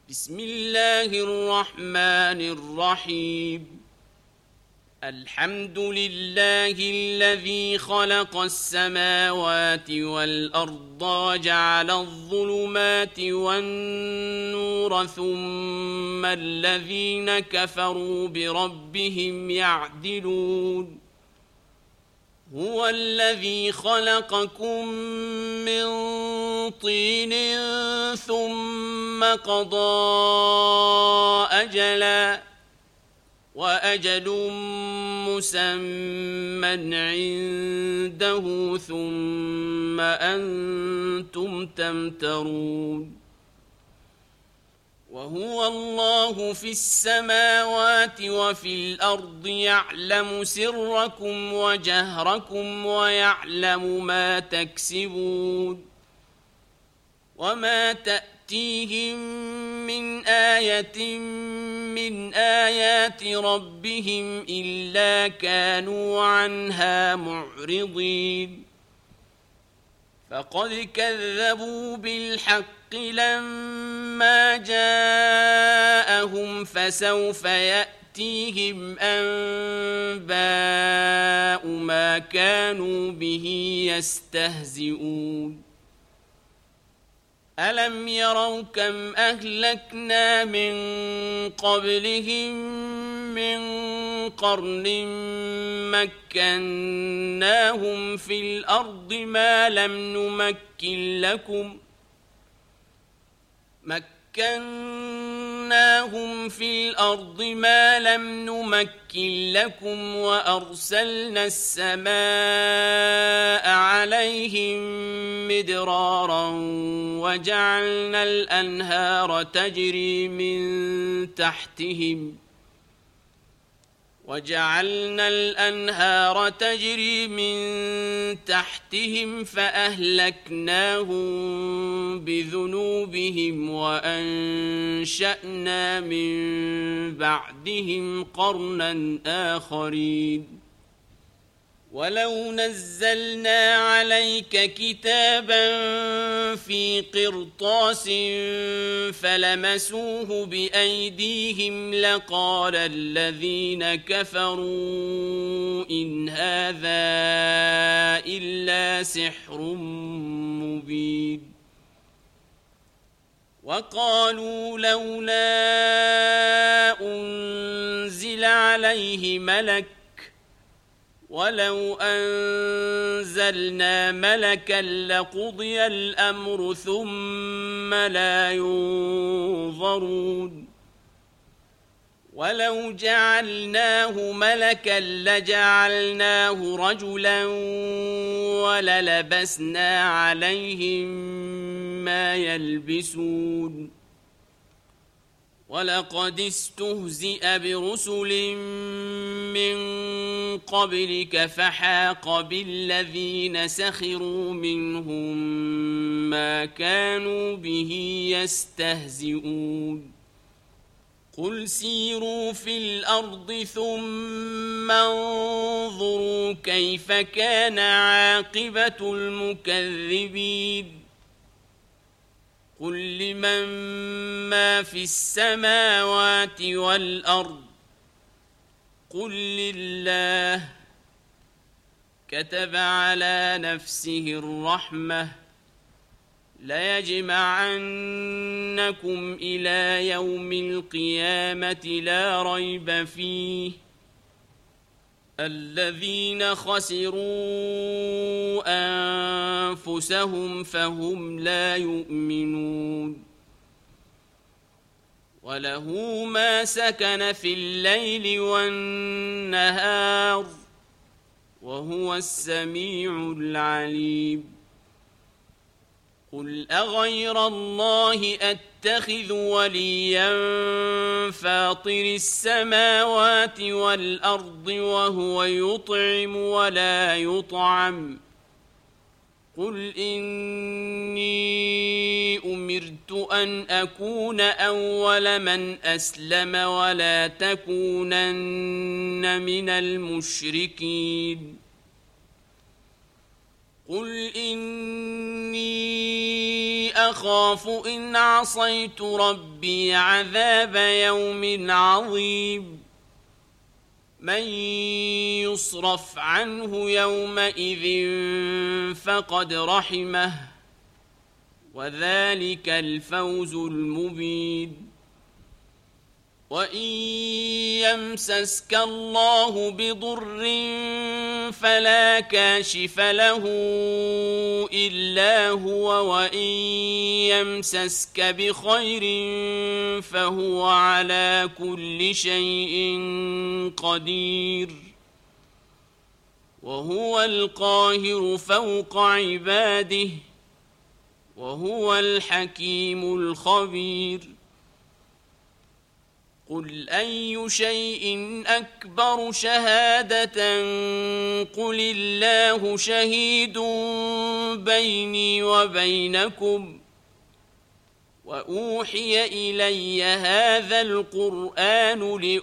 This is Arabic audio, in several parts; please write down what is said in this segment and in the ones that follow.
بسم الله الرحمن الرحيم. الحمد لله الذي خلق السماوات والأرض وجعل الظلمات والنور ثم الذين كفروا بربهم يعدلون. هو الذي خلقكم من طين ثم قضى أجلا وأجل مسمى عنده ثم أنتم تمترون. وهو الله في السماوات وفي الأرض يعلم سركم وجهركم ويعلم ما تكسبون. وما تأتيهم من آية من آيات ربهم إلا كانوا عنها معرضين. فقد كذبوا بالحق لما جاءهم فسوف يأتيهم أنباء ما كانوا به يستهزئون. ألم يروا كم أهلكنا من قبلهم من قرن مكناهم في الأرض ما لم نمكن لكم وأرسلنا السماء عليهم مدرارا وجعلنا الأنهار تجري من تحتهم فأهلكناهم بذنوبهم وأنشأنا من بعدهم قرنا آخرين. ولو نزلنا عليك كتابا في قرطاس فلمسوه بأيديهم لقال الذين كفروا إن هذا إلا سحر مبين. وقالوا لولا أنزل عليه ملك ولو أنزلنا ملكا لقضي الأمر ثم لا ينظرون. ولو جعلناه ملكا لجعلناه رجلا وللبسنا عليهم ما يلبسون. ولقد استهزئ برسل من قبلك فحاق بالذين سخروا منهم ما كانوا به يستهزئون. قل سيروا في الأرض ثم انظروا كيف كان عاقبة المكذبين. قل لمن ما في السماوات والأرض قل لله. كتب على نفسه الرحمة ليجمعنكم إلى يوم القيامة لا ريب فيه الذين خسروا أنفسهم فهم لا يؤمنون. وله ما سكن في الليل والنهار وهو السميع العليم. قل أغير الله أتخذ وليا فاطر السماوات والأرض وهو يطعم ولا يطعم. قل إني أمرت أن أكون أول من أسلم ولا تكونن من المشركين. قل إني أخاف إن عصيت ربي عذاب يوم عظيم من يصرف عنه يومئذ فقد رحمه وذلك الفوز المبين وإن يمسسك الله بضر فلا كاشف له إلا هو وإن يمسسك بخير فهو على كل شيء قدير وهو القاهر فوق عباده وهو الحكيم الخبير قل أي شيء أكبر شهادة قل الله شهيد بيني وبينكم وأوحي إلي هذا القرآن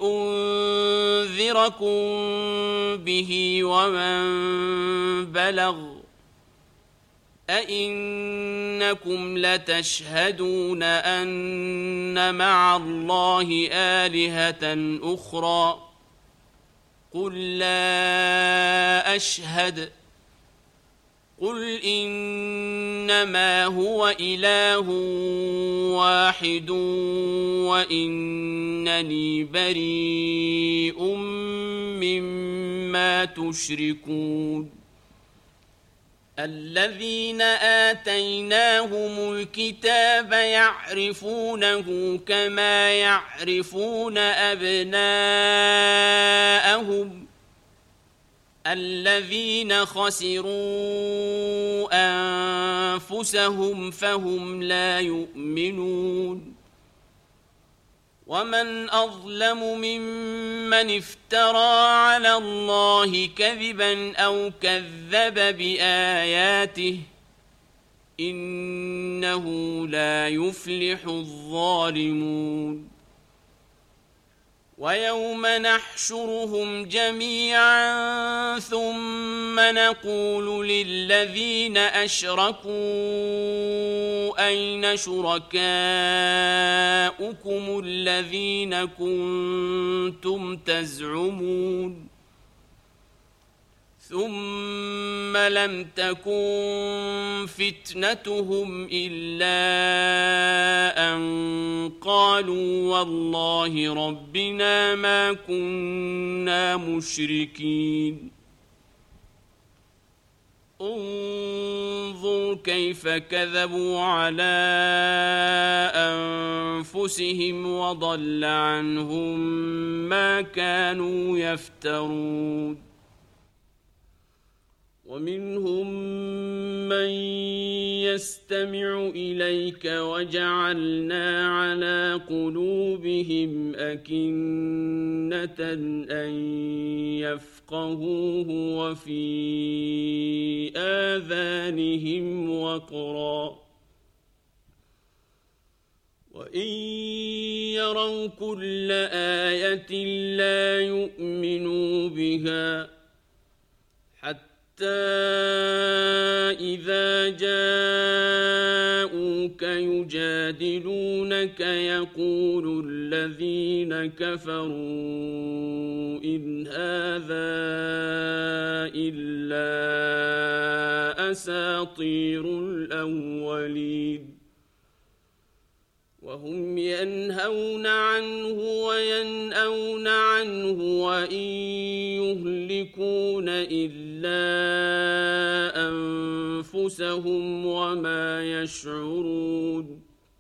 لأنذركم به ومن بلغ أئنكم لتشهدون أن مع الله آلهة أخرى قل لا أشهد قل إنما هو إله واحد وإنني بريء مما تشركون الذين آتيناهم الكتاب يعرفونه كما يعرفون أبناءهم الذين خسروا أنفسهم فهم لا يؤمنون ومن أظلم ممن افترى على الله كذبا أو كذب بآياته إنه لا يفلح الظالمون ويوم نحشرهم جميعا ثم نقول للذين أشركوا أين شركاؤكم الذين كنتم تزعمون ثم لم تكن فتنتهم إلا أن قالوا والله ربنا ما كنا مشركين انظر كيف كذبوا على أنفسهم وضل عنهم ما كانوا يفترون ومنهم من يستمع إليك وجعلنا على قلوبهم أكنة أن يفقهوه وفي آذانهم وقرا وإن يروا كل آية لا يؤمنوا بها حتى إذا جاءوك يجادلونك يقول الذين كفروا إن هذا إلا أساطير الأولين وهم ينهون عنه وينأون عنه وإن يهلكون إلا أنفسهم وما يشعرون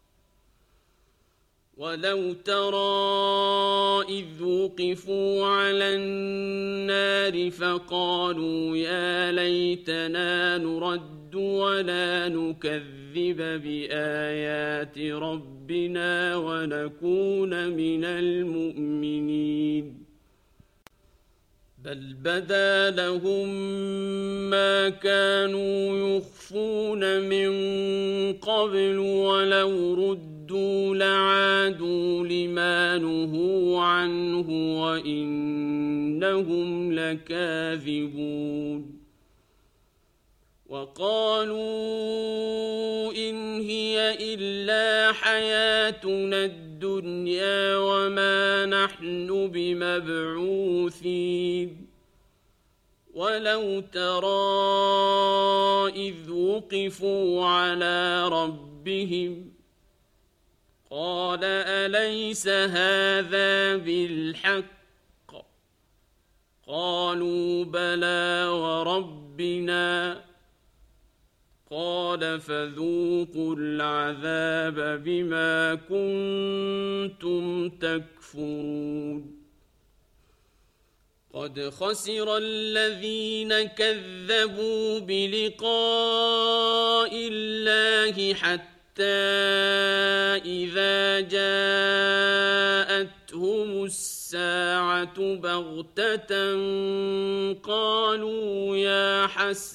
ولو ترى إذ وقفوا على النار فقالوا يا ليتنا نرد ولا نكذب بآيات ربنا ونكون من المؤمنين بل بدا لهم ما كانوا يخفون من قبل ولو ردوا لعادوا لما نهوا عنه وإنهم لكاذبون وقالوا إن هي إلا حياتنا الدنيا وما نحن بمبعوثين ولو ترى إذ وقفوا على ربهم قال أليس هذا بالحق قالوا بلى وربنا قال فذوقوا العذاب بما كنتم تكفرون قد خسر الذين كذبوا بلقاء الله حتى إذا جاءتهم الساعة بغتة قالوا يا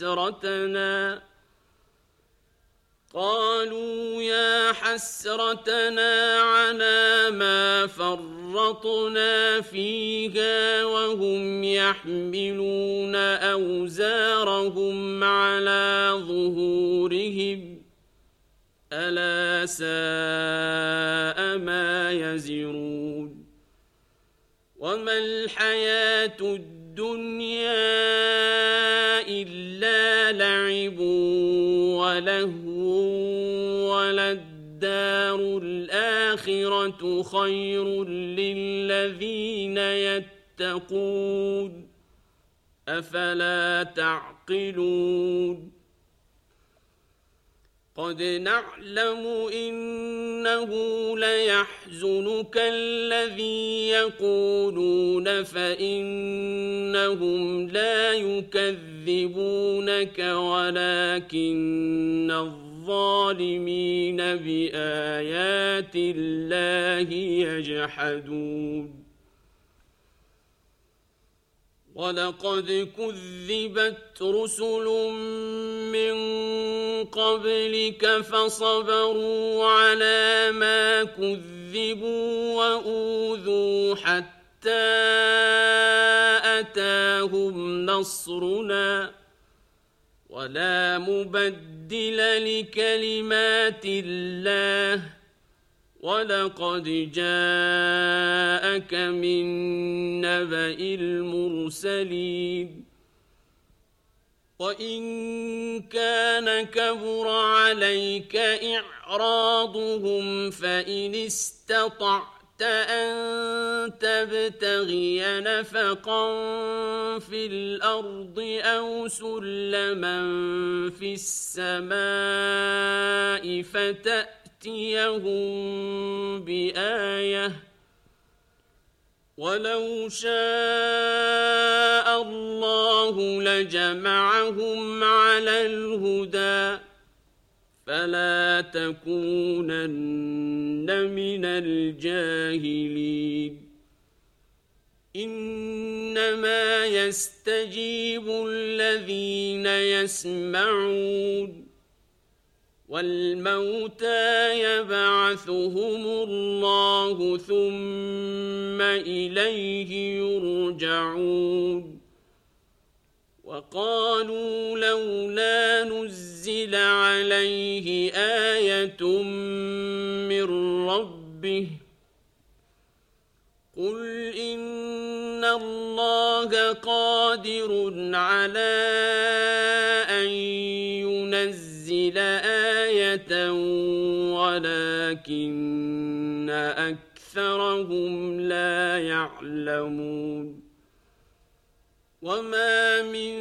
حسرتنا على ما فرطنا فيها وهم يحملون أوزارهم على ظهورهم ألا ساء ما يزرون وما الحياة الدنيا إلا لعب ولهو وللدار الآخرة خير للذين يتقون أفلا تعقلون قد نعلم إنه ليحزنك الذي يقولون فإنهم لا يكذبونك ولكن الظالمين بآيات الله يجحدون ولقد كذبت رسل من قبلك فصبروا على ما كذبوا وأوذوا حتى أتاهم نصرنا ولا مبدل لكلمات الله ولقد جاءك من نبأ المرسلين وإن كان كبر عليك إعراضهم فإن استطعت أن تبتغي نفقا في الأرض أو سلما في السماء فتأتيهم بآية ولو شاء الله لجمعهم على الهدى فلا تكونن من الجاهلين إنما يستجيب الذين يسمعون والموتى يبعثهم الله ثم إليه يرجعون وقالوا لولا نزل عليه آية من ربه قل إن الله قادر على أن ينزل آية ولكن أكثرهم لا يعلمون وما من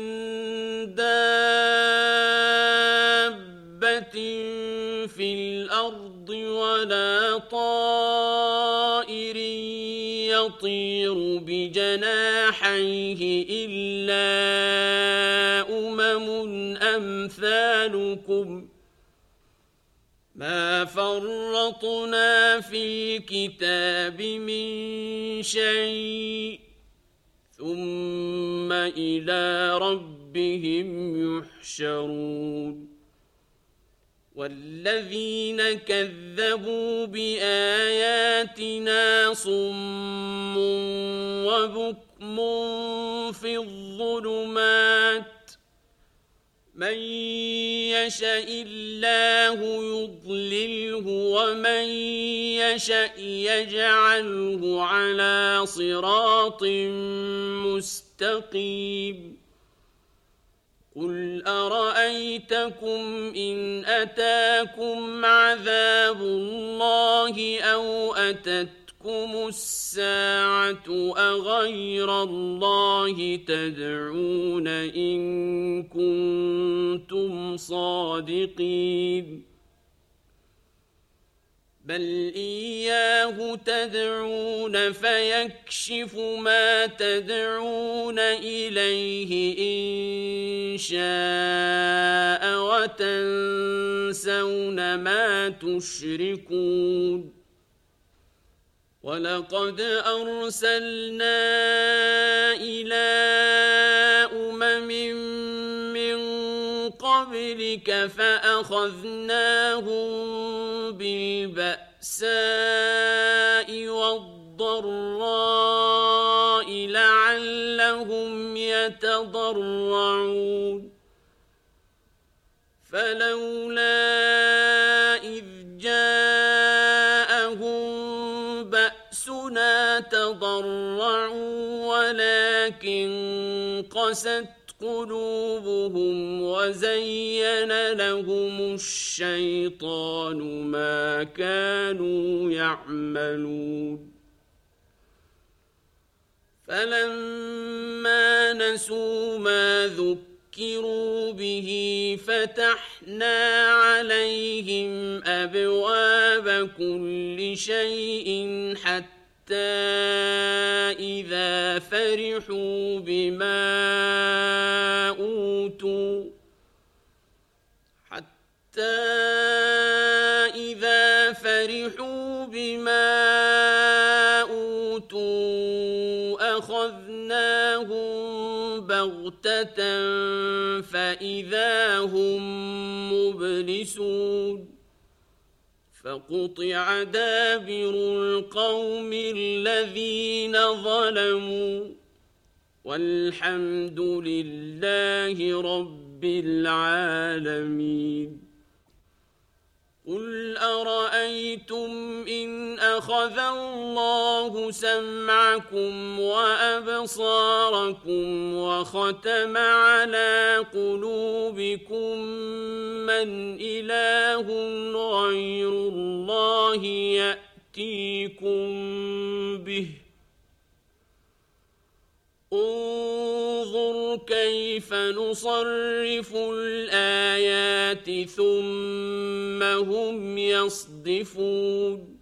دابة في الأرض ولا طائر يطير بجناحيه إلا أمثالكم ما فرطنا في الكتاب من شيء ثم إلى ربهم يحشرون والذين كذبوا بآياتنا صم وبكم في الظلمات من يشاء الله يضلله ومن يشاء يجعله على صراط مستقيم قل أرأيتكم إن أتاكم عذاب الله أو أتتكم الساعة أغير الله تدعون إن كنتم صادقين بل إياه تدعون فيكشف ما تدعون إليه إن شاء وتنسون ما تشركون ولقد أرسلنا إلى من قبلك فأخذناهم بالبأساء والضراء لعلهم يتضرعون فلولا إذ جاءهم بأسنا تضرعوا ولكن قست قلوبهم وزين لهم الشيطان ما كانوا يعملون فلما نسوا ما ذكروا به فتحنا عليهم أبواب كل شيء حتى إذا فرحوا بما أوتوا أخذناهم بغتة فإذا هم مبلسون فقطع دابر القوم الذين ظلموا والحمد لله رب العالمين قل أرأيتم إن أخذ الله سمعكم وأبصاركم وختم على قلوبكم من إله غير الله يأتيكم به انظر كيف نصرف الآيات ثم هم يصدفون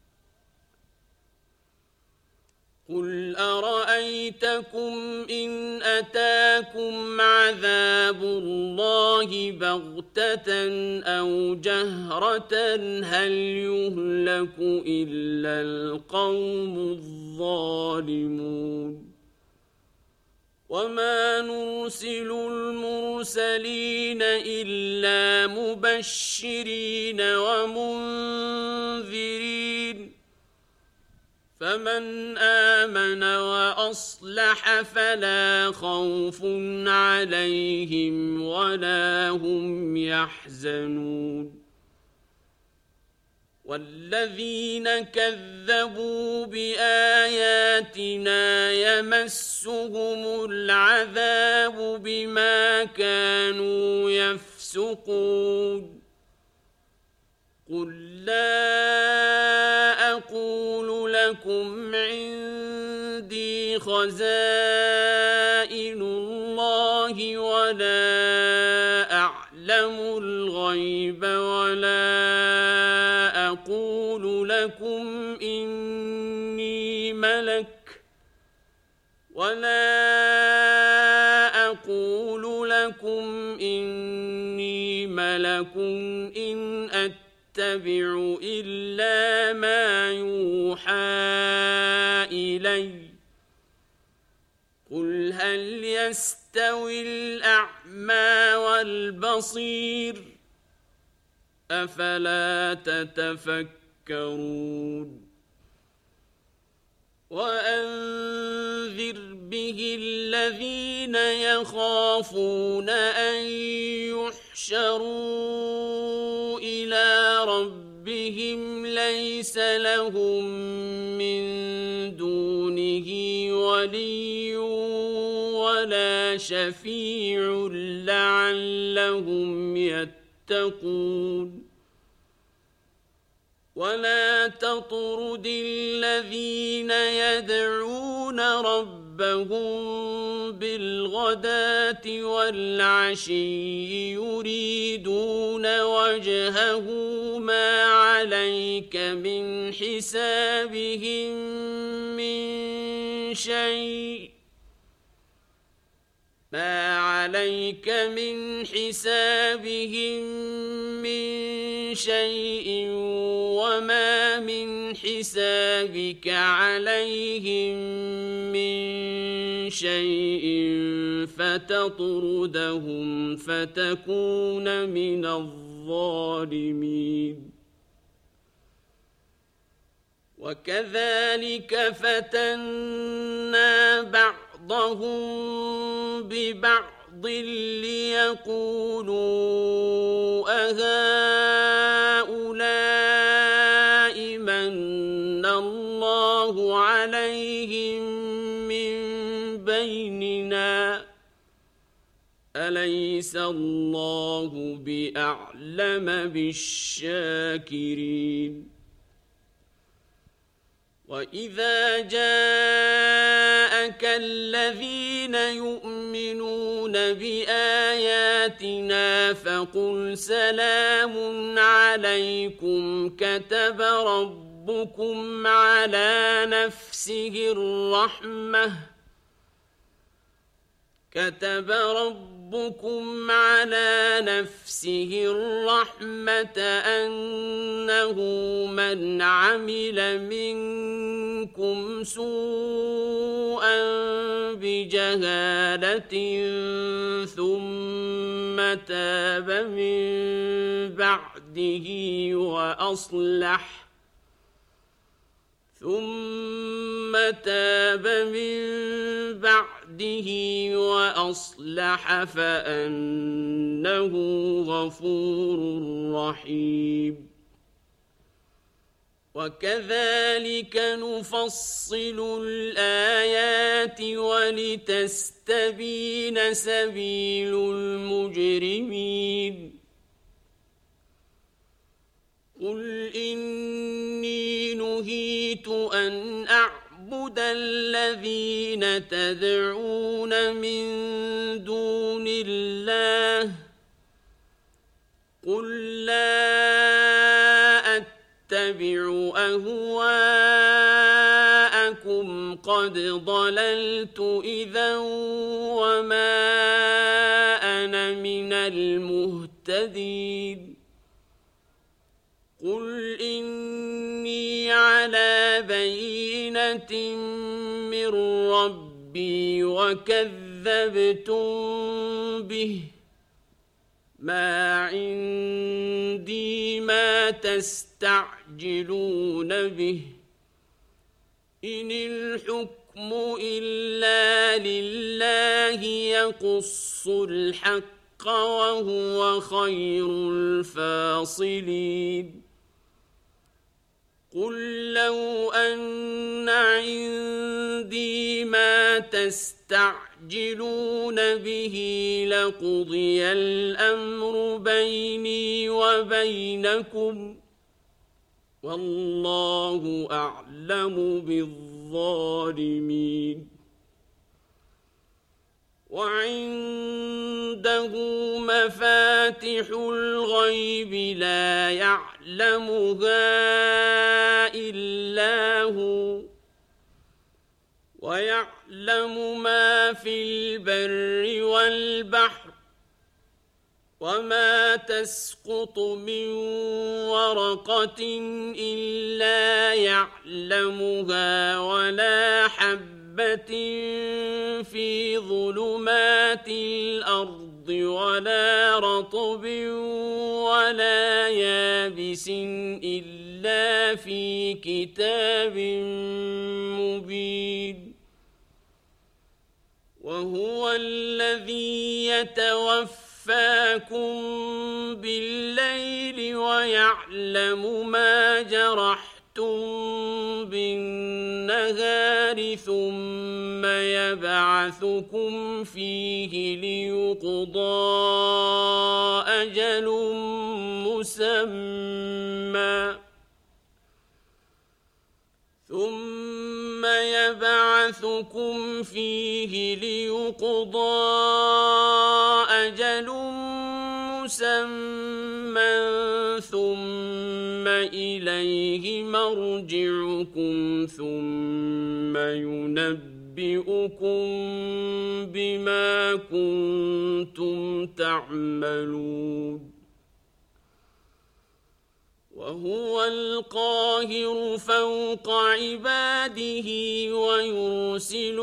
قل أرأيتكم إن أتاكم عذاب الله بغتة أو جهرة هل يهلك إلا القوم الظالمون وما نرسل المرسلين إلا مبشرين ومنذرين فمن آمن وأصلح فلا خوف عليهم ولا هم يحزنون والذين كذبوا بآياتنا يمسهم العذاب بما كانوا يفسقون قل لا أقول لكم عندي خزائن الله ولا أعلم الغيب ولا أقول لكم إني ملك إن أتبع إلا ما يوحى إلي قل هل يستوي الأعمى والبصير أفلا تتفكرون وأنذر به الذين يخافون أن يحشروا إلى ربهم ليس لهم من دونه ولي ولا شفيع لعلهم يتقون ولا تطرد الذين يدعون ربهم بالغداة والعشي يريدون وجهه ما عليك من حسابهم من شيء وما من حسابك عليهم من شيء فتطردهم فتكون من الظالمين وكذلك فتنا بعضهم ببعض ليقولوا أهؤلاء من الله عليهم من بيننا أليس الله بأعلم بالشاكرين وإذا جاءك الذين يؤمنون بآياتنا فقل سلام عليكم كتب ربكم على نفسه الرحمة أنه من عمل منكم سوءا بجهالة ثم تاب من بعده وأصلح فأنه غفور رحيم وكذلك نفصل الآيات ولتستبين سبيل المجرمين قل إني نهيت أن أعبد الذين تدعون من دون الله قل لا أتبع أهواءكم قد ضللت إذا وما أنا من المهتدين قل إني على بينة من ربي وكذبتم به ما عندي ما تستعجلون به إن الحكم إلا لله يقص الحق وهو خير الفاصلين قل لو أن عندي ما تستعجلون به لقضي الأمر بيني وبينكم والله أعلم بالظالمين وعنده مفاتح الغيب لا يعلمها إلا هو ويعلم ما في البر والبحر وما تسقط من ورقة إلا يعلمها ولا حبة في ظلمات الأرض ولا رطب ولا يابس إلا في كتاب مبين وهو الذي يتوفاكم بالليل ويعلم ما جرحتم بالنهار ثم يبعثكم فيه ليقضى أجل مسمى ثم إليه مرجعكم ثم ينبئكم بما كنتم تعملون وهو القاهر فوق عباده ويرسل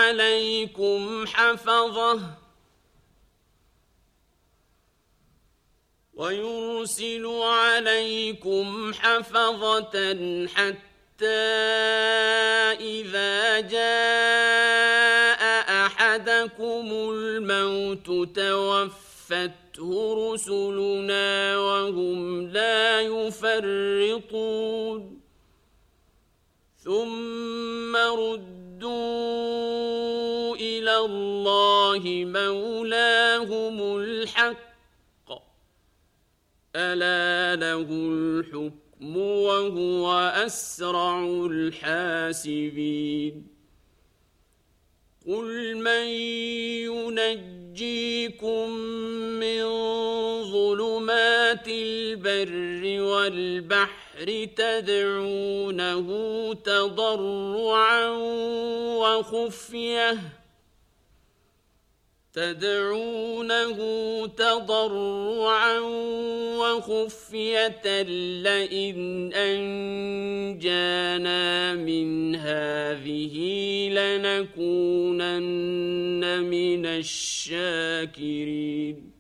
عليكم حفظة حتى إذا جاء أحدكم الموت توفته رسلنا وهم لا يفرطون ثم ردوا إلى الله مولاهم الحق ألا له الحكم وهو أسرع الحاسبين قل من ينجيكم من ظلمات البر والبحر تدعونه تضرعا وخفية لئن أنجانا من هذه لنكونن من الشاكرين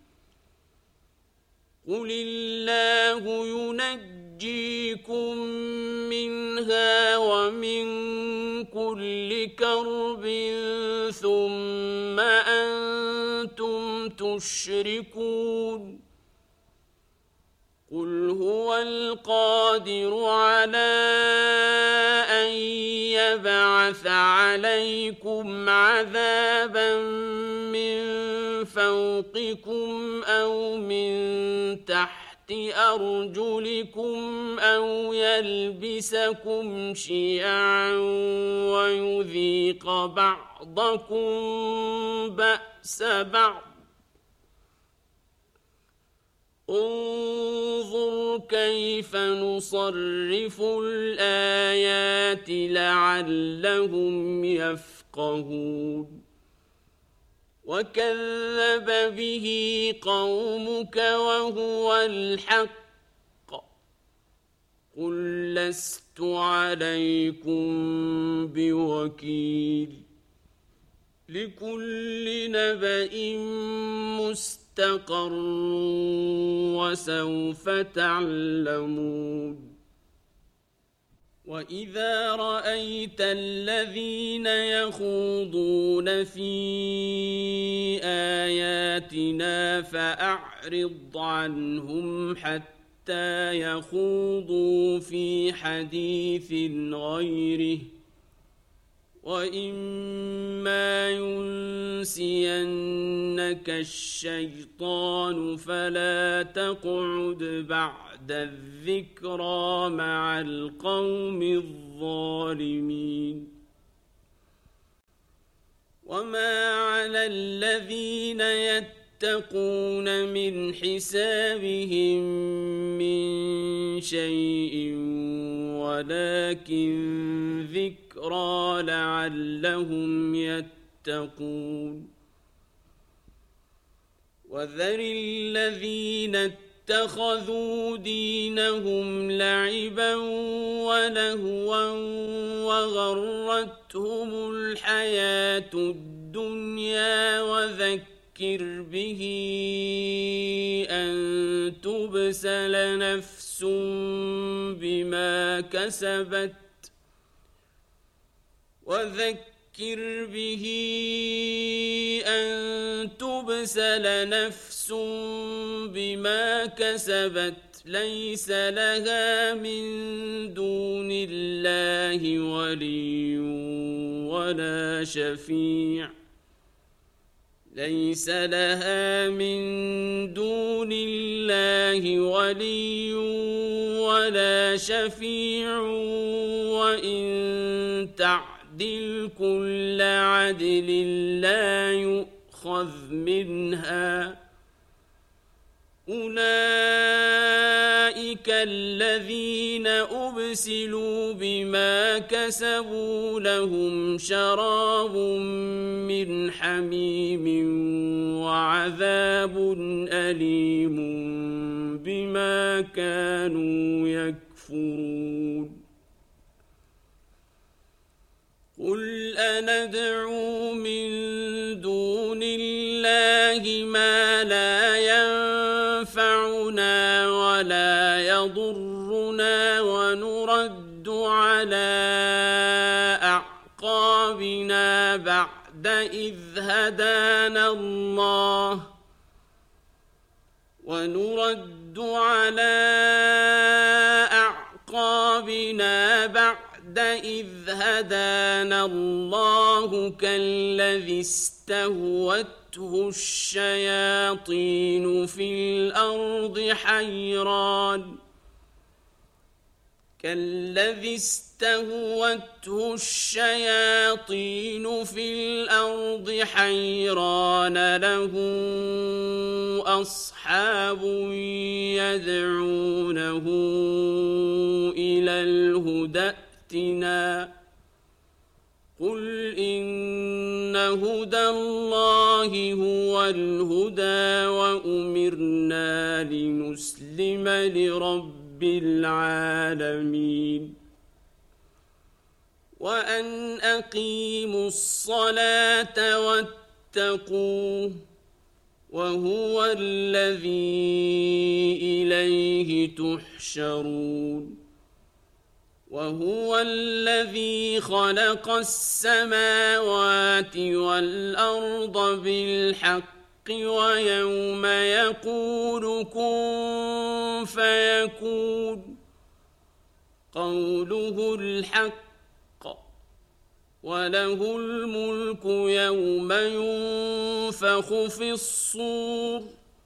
قل الله ينجيكم منها ومن كل كرب ثم أنتم تشركون قل هو القادر على أن يبعث عليكم عذابا من فوقكم أو من تحت أرجلكم أو يلبسكم شيعا ويذيق بعضكم بأس بعض انظر كيف نصرف الآيات لعلهم يفقهون وكذب به قومك وهو الحق قل لست عليكم بوكيل لكل نبأ مستقر وسوف تعلمون وإذا رأيت الذين يخوضون في آياتنا فأعرض عنهم حتى يخوضوا في حديث غيره وإما ينسينك الشيطان فلا تقعد بعد الذكرى مع القوم الظالمين وما على الذين يتقون من حسابهم من شيء ولكن ذكرى لعلهم يتقون وذر الذين اتخذوا دينهم لعبا ولهوا وغرتهم الحياة الدنيا وذكر به أن تبسل نفس بما كسبت فذكر به أن تبسل نفس بما كسبت ليس لها من دون الله ولي ولا شفيع ليس لها من دون الله ولي ولا شفيع وإن تعدل كل عدل لا يؤخذ منها أولئك الذين أبسلوا بما كسبوا لهم شراب من حميم وعذاب أليم بما كانوا يكفرون قل أندعو من دون الله ما لا ينفعنا ولا يضرنا ونرد على أعقابنا بعد إذ هدانا الله كالذي استهوته الشياطين في الأرض حيران له أصحاب يدعونه إلى الهدى ائتنا قل إن هدى الله هو الهدى وأمرنا لنسلم لرب العالمين وأن أقيموا الصلاة واتقوه وهو الذي إليه تحشرون وهو الذي خلق السماوات والأرض بالحق ويوم يقول كن فيكون قوله الحق وله الملك يوم ينفخ في الصور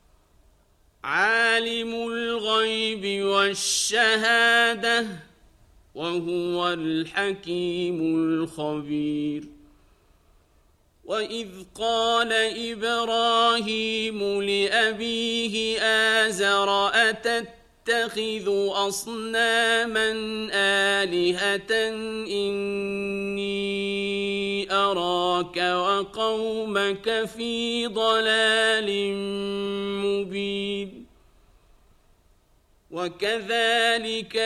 عالم الغيب والشهادة وهو الحكيم الخبير وإذ قال إبراهيم لأبيه آزر أتتخذ أصناما آلهة إني أراك وقومك في ضلال مبين وكذلك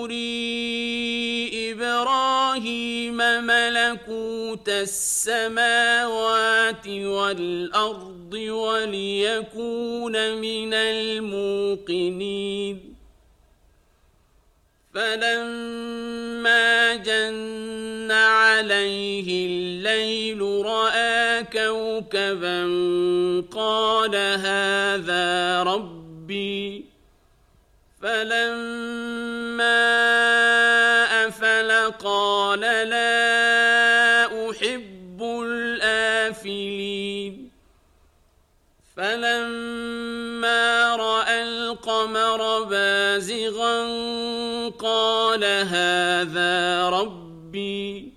نري إبراهيم ملكوت السماوات والأرض وليكون من الموقنين فلما جن عليه الليل رأى كوكبا قال هذا ربي فلما أفل قال لا أحب الآفلين فلما رأى القمر بازغا قال هذا ربي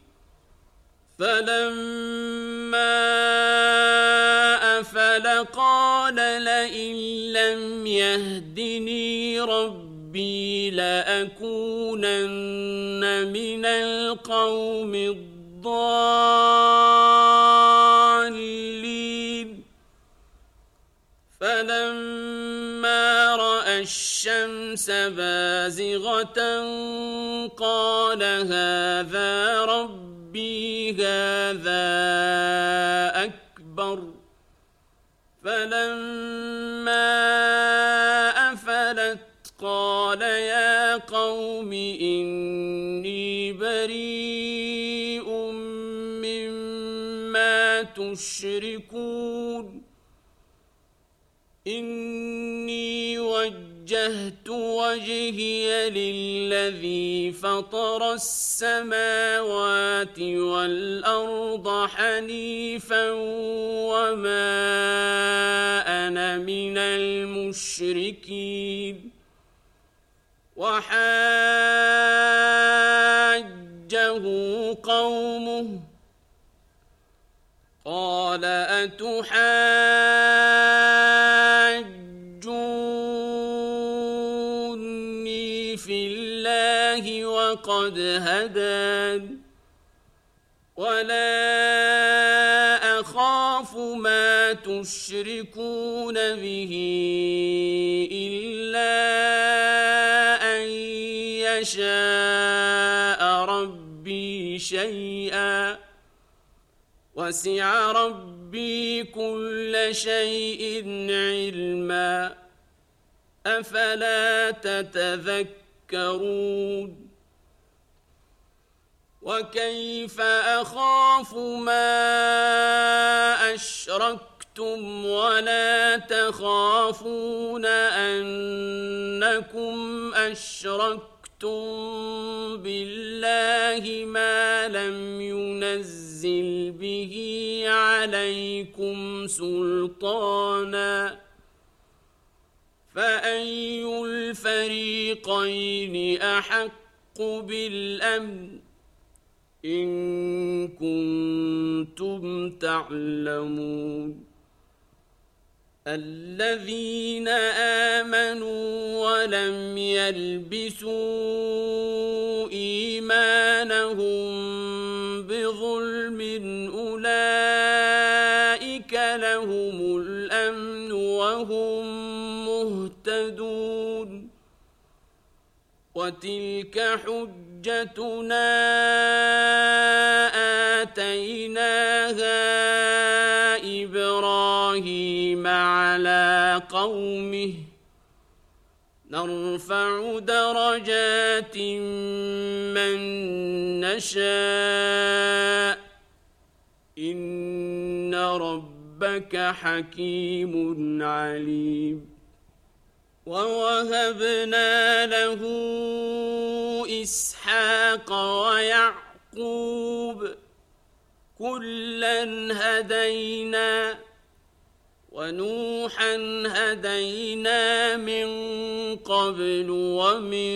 فلما أفل قال لئن لم يهدني ربي لأكونن من القوم الضالين فلما رأى الشمس بازغة قال هذا ربي هذا أكبر فلما أفلت قال يا قوم إني بريء ما تشركون إني وجهت وجهي للذي فطر السماوات والأرض حنيفا وما أنا من المشركين وحاجه قومه قال أتحاجوني في الله وقد هدان ولا أخاف ما تشركون به إلا أن يشاء ربي شيئا وسع ربي كل شيء علما أفلا تتذكرون وكيف أخاف ما أشركتم ولا تخافون أنكم أشركتم بالله ما لم ينزل به عليكم سلطانا فأي الفريقين أحق بالأمن إن كنتم تعلمون الذين آمنوا ولم يلبسوا إيمانهم بظلم أولئك لهم الأمن وهم مهتدون وتلك حجتنا آتيناها إبراهيم على قومه نرفع درجات من نشاء إن ربك حكيم عليم ووهبنا له إسحاق ويعقوب كلا هدينا ونوحا هدينا من قبل ومن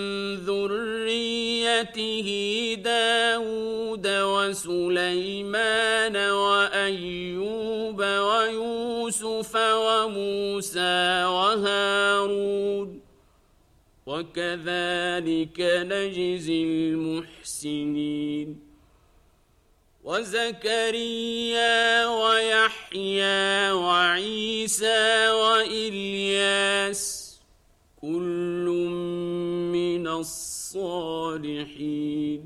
ذريته داود وسليمان وأيوب ويوسف وموسى وهارون وكذلك نجزي المحسنين وزكريا ويحيى وعيسى وإلياس كل من الصالحين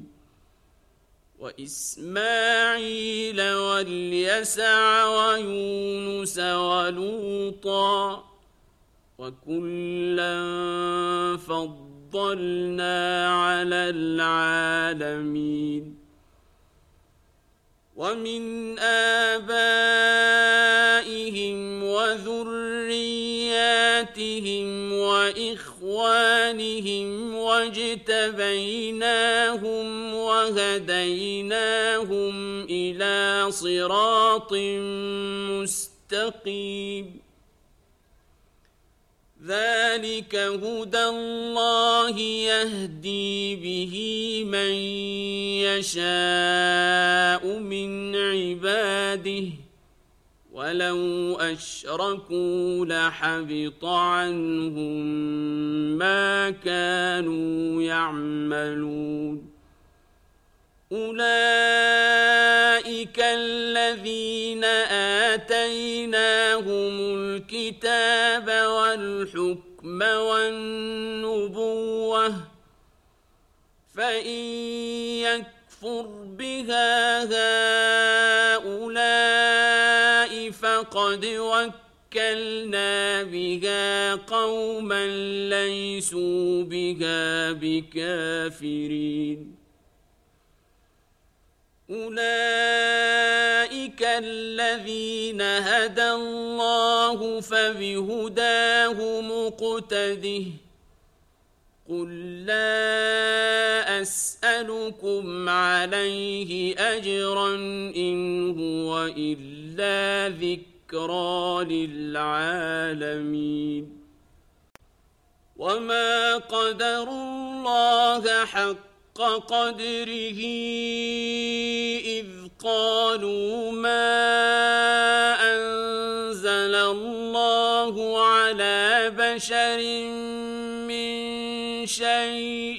وإسماعيل واليسع ويونس ولوطا وكلا فضلنا على العالمين ومن آبائهم وذرياتهم وإخوانهم واجتبيناهم وهديناهم إلى صراط مستقيم ذلك هدى الله يهدي به من يشاء من عباده ولو أشركوا لحبط عنهم ما كانوا يعملون أولئك الذين آتيناهم الكتاب والحكم والنبوة فإن يكفر بها هؤلاء فقد وكلنا بها قوما ليسوا بها بكافرين أولئك الذين هدى الله فبهداه مقتده قل لا أسألكم عليه أجرا إن هو إلا ذكرى للعالمين وما قدروا الله حق قدره إذ قالوا ما أنزل الله على بشر من شيء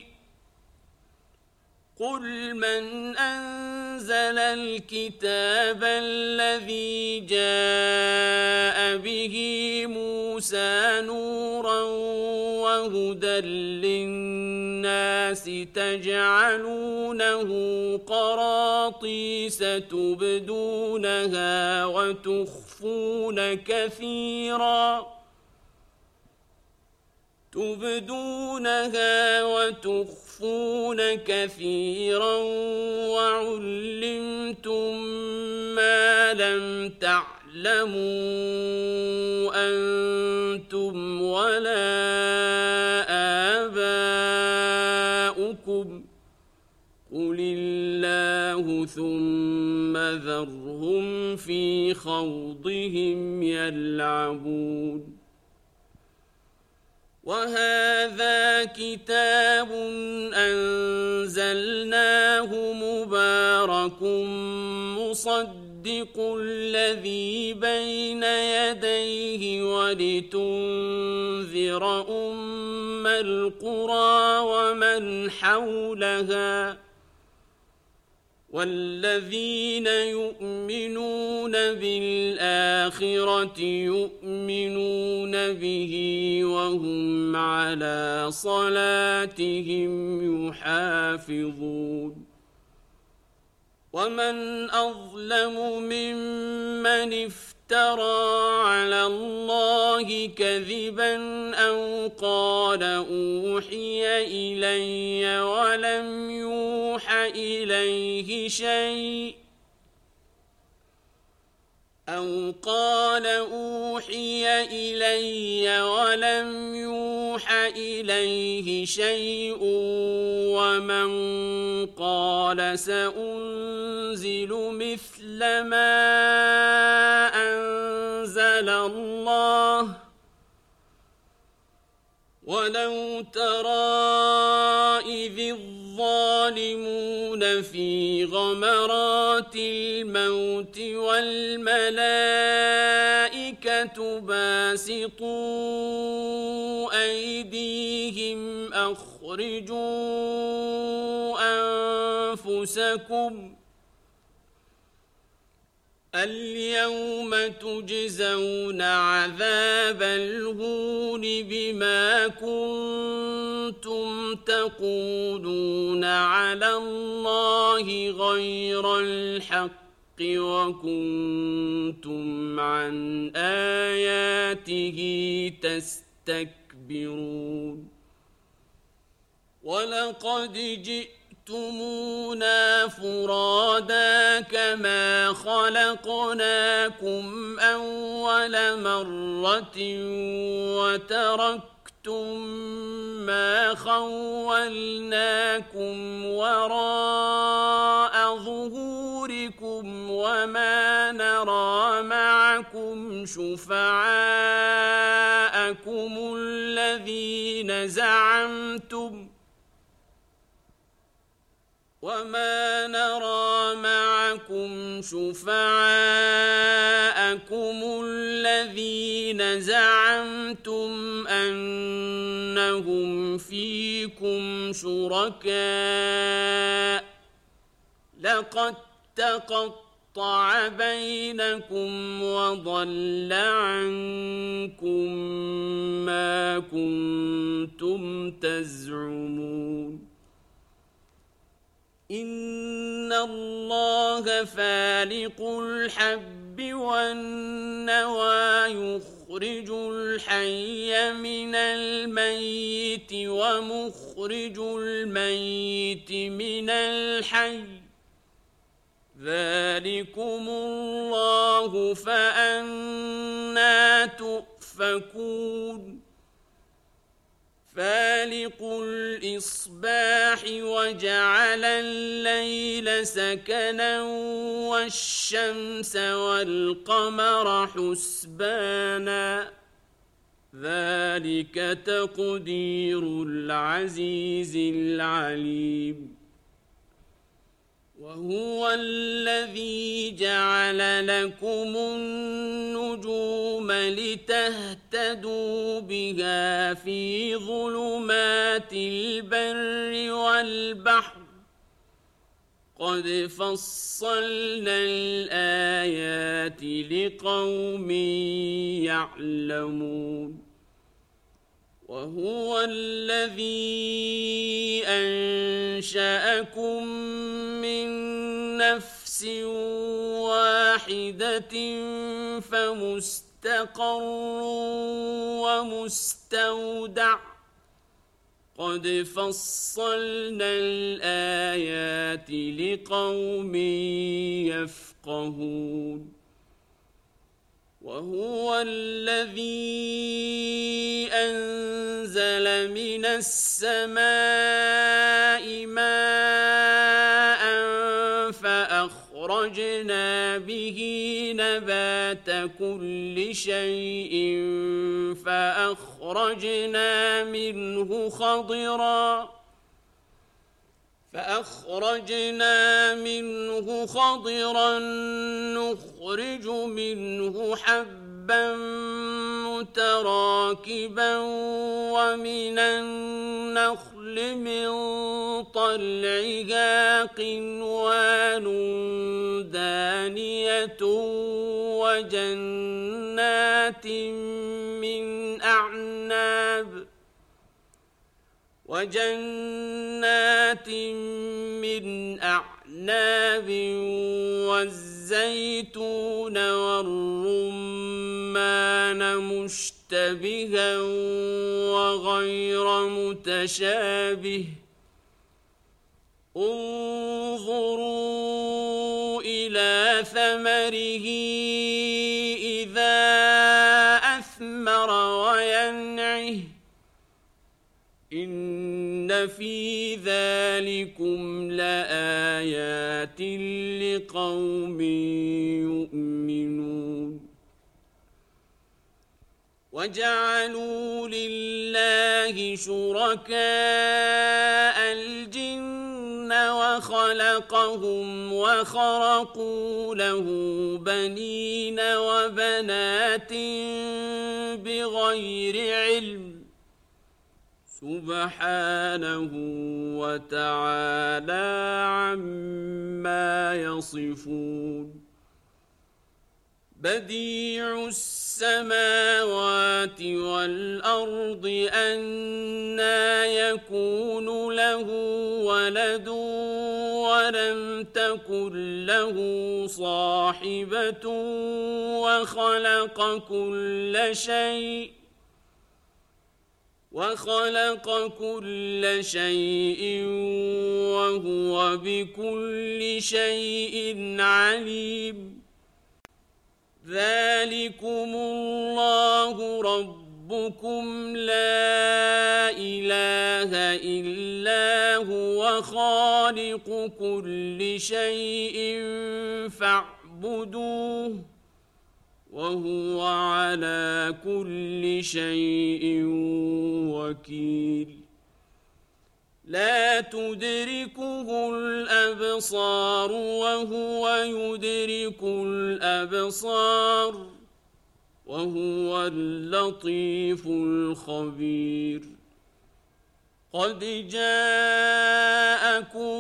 قل من أنزل الكتاب الذي جاء به موسى نورا وهدى للناس تجعلونه قراطيس تبدونها وتخفون كثيرا وعلمتم ما لم تعلموا أنتم ولا آباؤكم قل الله ثم ذرهم في خوضهم يلعبون وهذا كتاب أنزلناه مبارك مصدق الذي بين يديه ولتنذر أم القرى ومن حولها والذين يؤمنون بالآخرة يؤمنون به وهم على صلاتهم يحافظون ومن أظلم ممن افترى على الله كذبا أو قال أوحي إلي ولم يوح إليه شيء ومن قال سأنزل مثل ما أنزل الله ولو ترى إذ الظالمون في غمرات الموت والملائكة باسطوا أيديهم أخرجوا أنفسكم اليوم تجزون عذاب الهون بما كنتم تقولون على الله غير الحق وكنتم عن آياته تستكبرون ولقد جئتمونا فرادا كما خلقناكم أول مرة وتركتم ما خولناكم وراء ظهوركم وما نرى معكم شفعاءكم الذين زعمتم أنهم فيكم شركاء لقد تقطع بينكم وضل عنكم ما كنتم تزعمون إن الله فالق الحب والنوى يخرج الحي من الميت ومخرج الميت من الحي ذلكم الله فأنى تؤفكون فالق الإصباح وجعل الليل سكنا والشمس والقمر حسبانا ذلك تقدير العزيز العليم وهو الذي جعل لكم النجوم لتهتدوا بها في ظلمات البر والبحر قد فصلنا الآيات لقوم يعلمون وهو الذي أنشأكم من نفس واحدة فمستقر ومستودع قد فصلنا الآيات لقوم يفقهون وهو الذي أنزل من السماء ماء فأخرجنا به نبات كل شيء فأخرجنا منه خضرا نخرج منه حبا متراكبا ومن النخل من طلعها قنوان دانية وجنات من أعناب والزيتون والرمان مشتبها وغير متشابه انظروا إلى ثمره إذا أثمر وينعه إن في ذلكم لآيات لقوم يؤمنون وجعلوا لله شركاء الجن وخلقهم وخرقوا له بنين وبنات بغير علم سبحانه وتعالى عما يصفون بديع السماوات والأرض أنى يكون له ولد ولم تكن له صاحبة وخلق كل شيء وهو بكل شيء عليم ذلكم الله ربكم لا إله إلا هو خالق كل شيء فاعبدوه وهو على كل شيء وكيل لا تدركه الأبصار وهو يدرك الأبصار وهو اللطيف الخبير قد جاءكم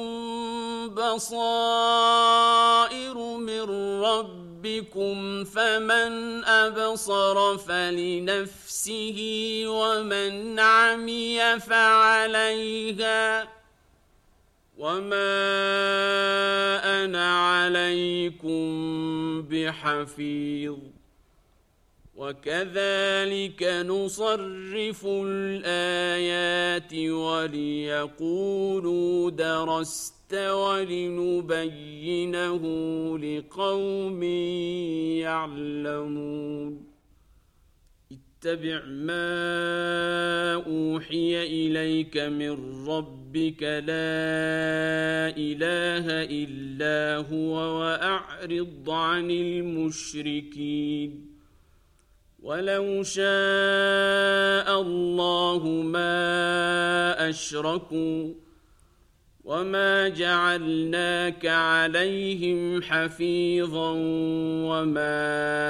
بصائر من ربكم فمن أبصر فلنفسه ومن عمي فعليها وما أنا عليكم بحفيظ وكذلك نصرف الآيات وليقولوا درست ولنبينه لقوم يعلمون اتبع ما أوحي إليك من ربك لا إله إلا هو وأعرض عن المشركين ولو شاء الله ما أشركوا وما جعلناك عليهم حفيظا وما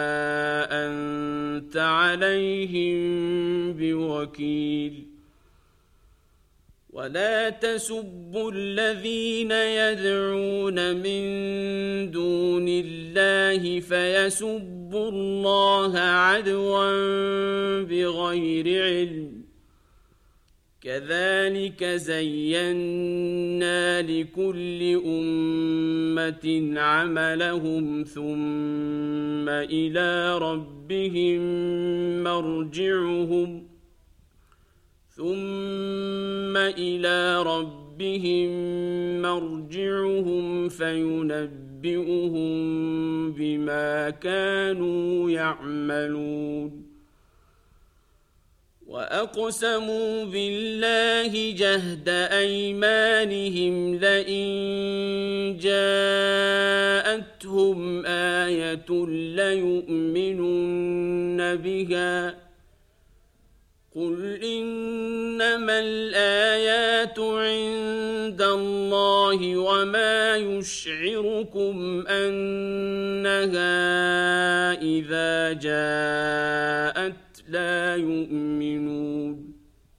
أنت عليهم بوكيل ولا تسبوا الذين يدعون من دون الله فيسبوا الله عدوا بغير علم كذلك زينا لكل أمة عملهم ثم إلى ربهم مرجعهم فينبئهم بما كانوا يعملون وأقسموا بالله جهد أيمانهم لئن جاءتهم آية ليؤمنن بها قل إنما الآيات عند الله وما يشعركم أنها إذا جاءت لا يؤمنون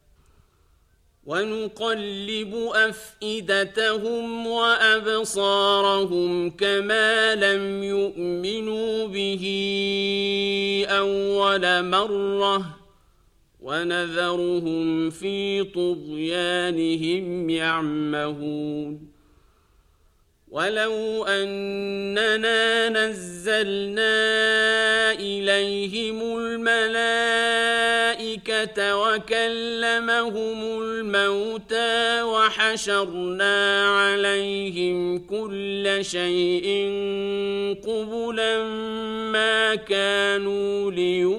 ونقلب أفئدتهم وأبصارهم كما لم يؤمنوا به أول مرة ونذرهم في طغيانهم يعمهون ولو أننا نزلنا إليهم الملائكة وكلمهم الموتى وحشرنا عليهم كل شيء قبلا ما كانوا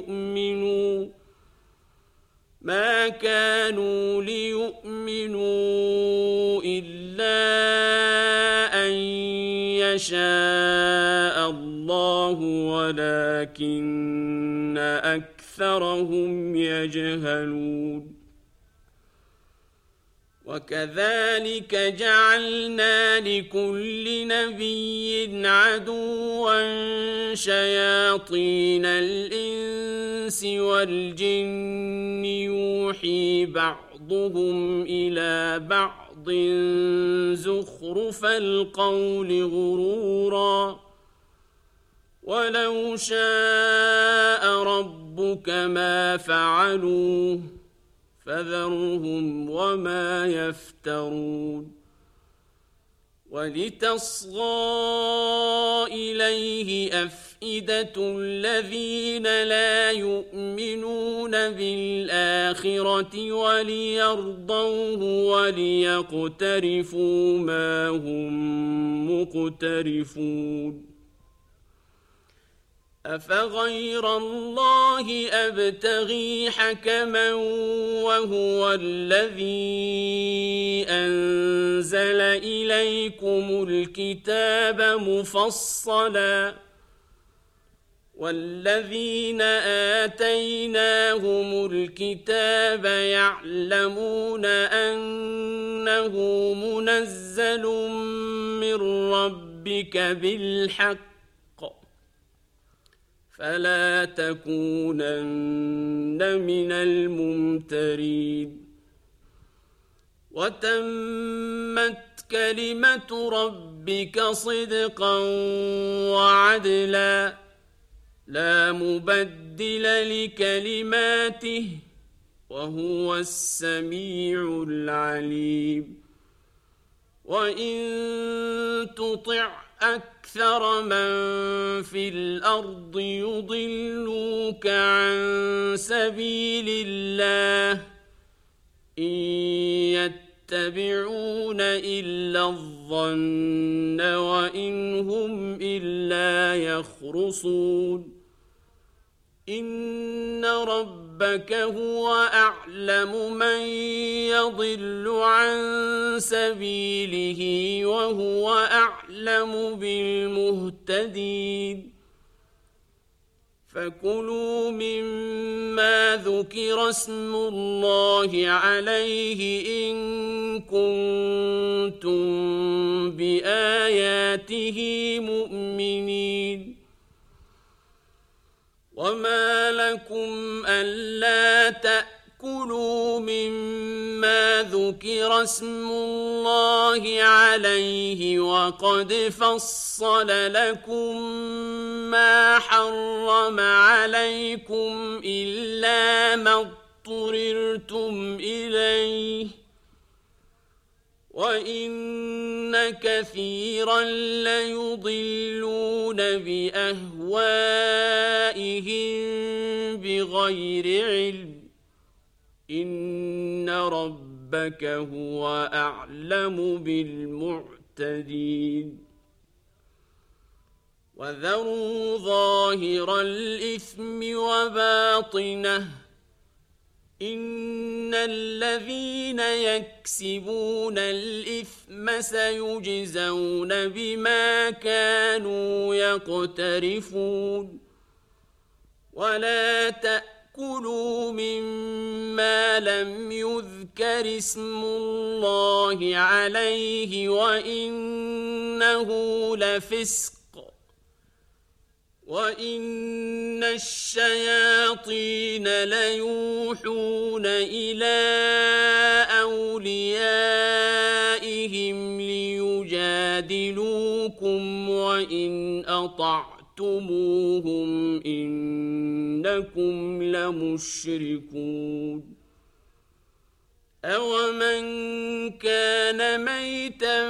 ليؤمنوا إلا أن يشاء الله ولكن أكثرهم يجهلون وكذلك جعلنا لكل نبي عدوا شياطين الإنس والجن يوحي بعضهم إلى بعض زخرف القول غرورا ولو شاء ربك ما فعلوه فذرهم وما يفترون ولتصغى إليه أفئدة الذين لا يؤمنون بالآخرة وليرضوه وليقترفوا ما هم مقترفون أفغير الله أبتغي حكما وهو الذي أنزل إليكم الكتاب مفصلا والذين آتيناهم الكتاب يعلمون أنه منزل من ربك بالحق فلا تكونن من الممترين وتمت كلمة ربك صدقا وعدلا لا مبدل لكلماته وهو السميع العليم وإن تطع أكثر من في الأرض يضلوك عن سبيل الله إن يتبعون إلا الظن وإن هم إلا يخرصون إن ربك هو أعلم من يضل عن سبيله وهو أعلم بالمهتدين فكلوا مما ذكر اسم الله عليه إن كنتم بآياته مؤمنين وما لكم ألا تأكلوا مما ذكر اسم الله عليه وقد فصل لكم ما حرم عليكم إلا ما اضطررتم إليه وإن كثيرا ليضلون بأهوائهم بغير علم إن ربك هو أعلم بالمعتدين وذروا ظاهر الإثم وباطنه إن الذين يكسبون الإثم سيجزون بما كانوا يقترفون ولا تأكلوا مما لم يذكر اسم الله عليه وإنه لفسق وإن الشياطين ليوحون إلى أوليائهم ليجادلوكم وإن أطعتموهم إنكم لمشركون أومن كان ميتا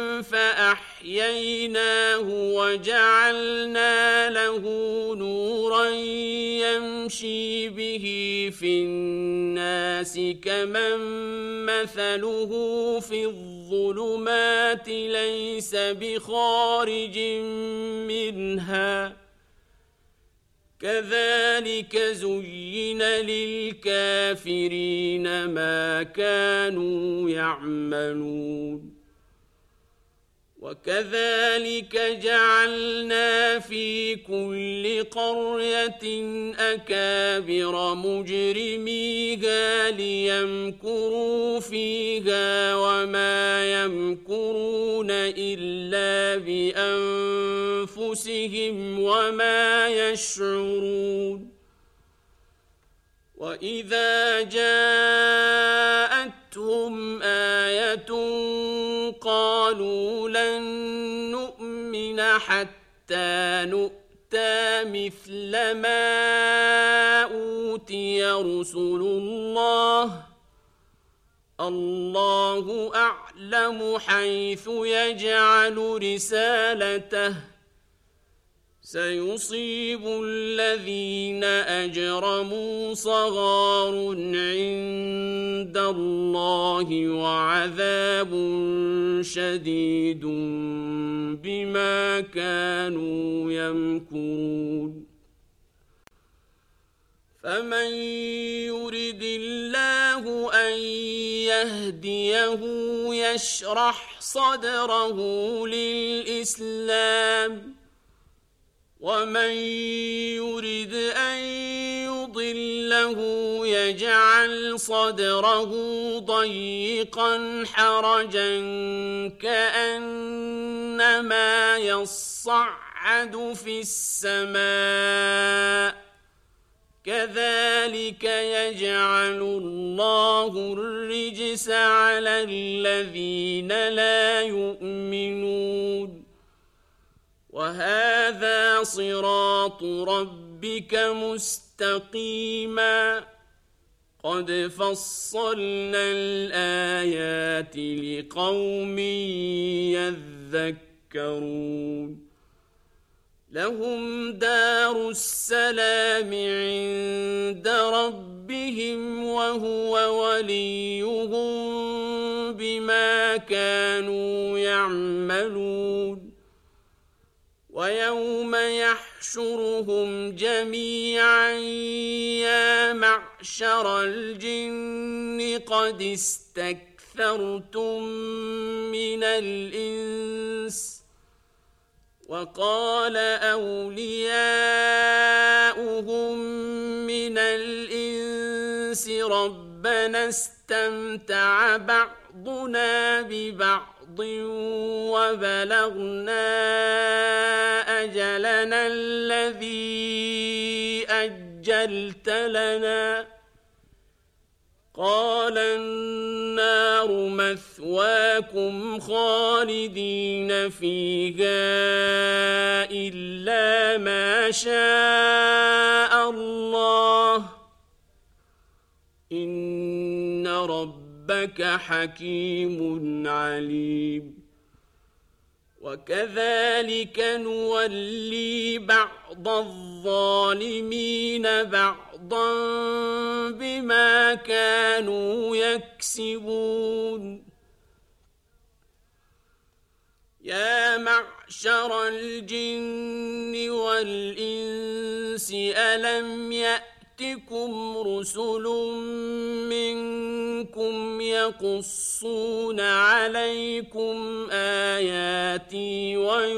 فأحييناه وجعلنا له نورا يمشي به في الناس كمن مثله في الظلمات ليس بخارج منها كذلك زين للكافرين ما كانوا يعملون وكذلك جعلنا في كل قرية أكابر مجرميها ليمكروا فيها وما يمكرون إلا بأنفسهم وما يشعرون وإذا جاءتهم آية قالوا لن نؤمن حتى نؤتى مثل ما أوتي رسل الله الله أعلم حيث يجعل رسالته سيصيب الذين أجرموا صغار عند الله وعذاب شديد بما كانوا يمكرون فمن يرد الله أن يهديه يشرح صدره للإسلام ومن يرد أن يضله يجعل صدره ضيقا حرجا كأنما يصعد في السماء كذلك يجعل الله الرجس على الذين لا يؤمنون وهذا صراط ربك مستقيما قد فصلنا الآيات لقوم يتفكرون لهم دار السلام عند ربهم وهو وليهم بما كانوا يعملون ويوم يحشرهم جميعا يا معشر الجن قد استكثرتم من الإنس وقال أولياؤهم من الإنس ربنا استمتع بعضنا ببعض وبلغنا أجلنا الذي أجلت لنا قال النار مثواكم خالدين فيها إلا ما شاء الله إن ربك حكيم عليم وكذلك نولي بعض الظالمين بعضا بما كانوا يكسبون يا معشر الجن والإنس ألم يأتكم رسل منكم يقصون عليكم آياتي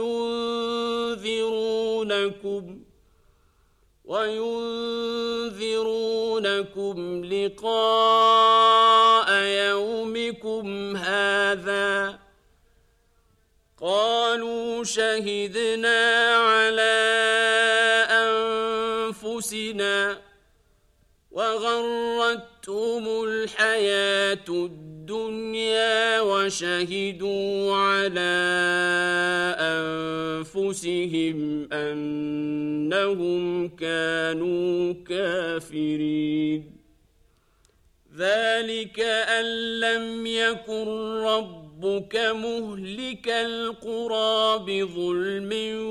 وينذرونكم لقاء يومكم هذا قالوا شهدنا على أنفسنا وغرتهم الحياة الدنيا وشهدوا على أنفسهم أنهم كانوا كافرين ذلك أن لم يكن ربك مهلك القرى بظلم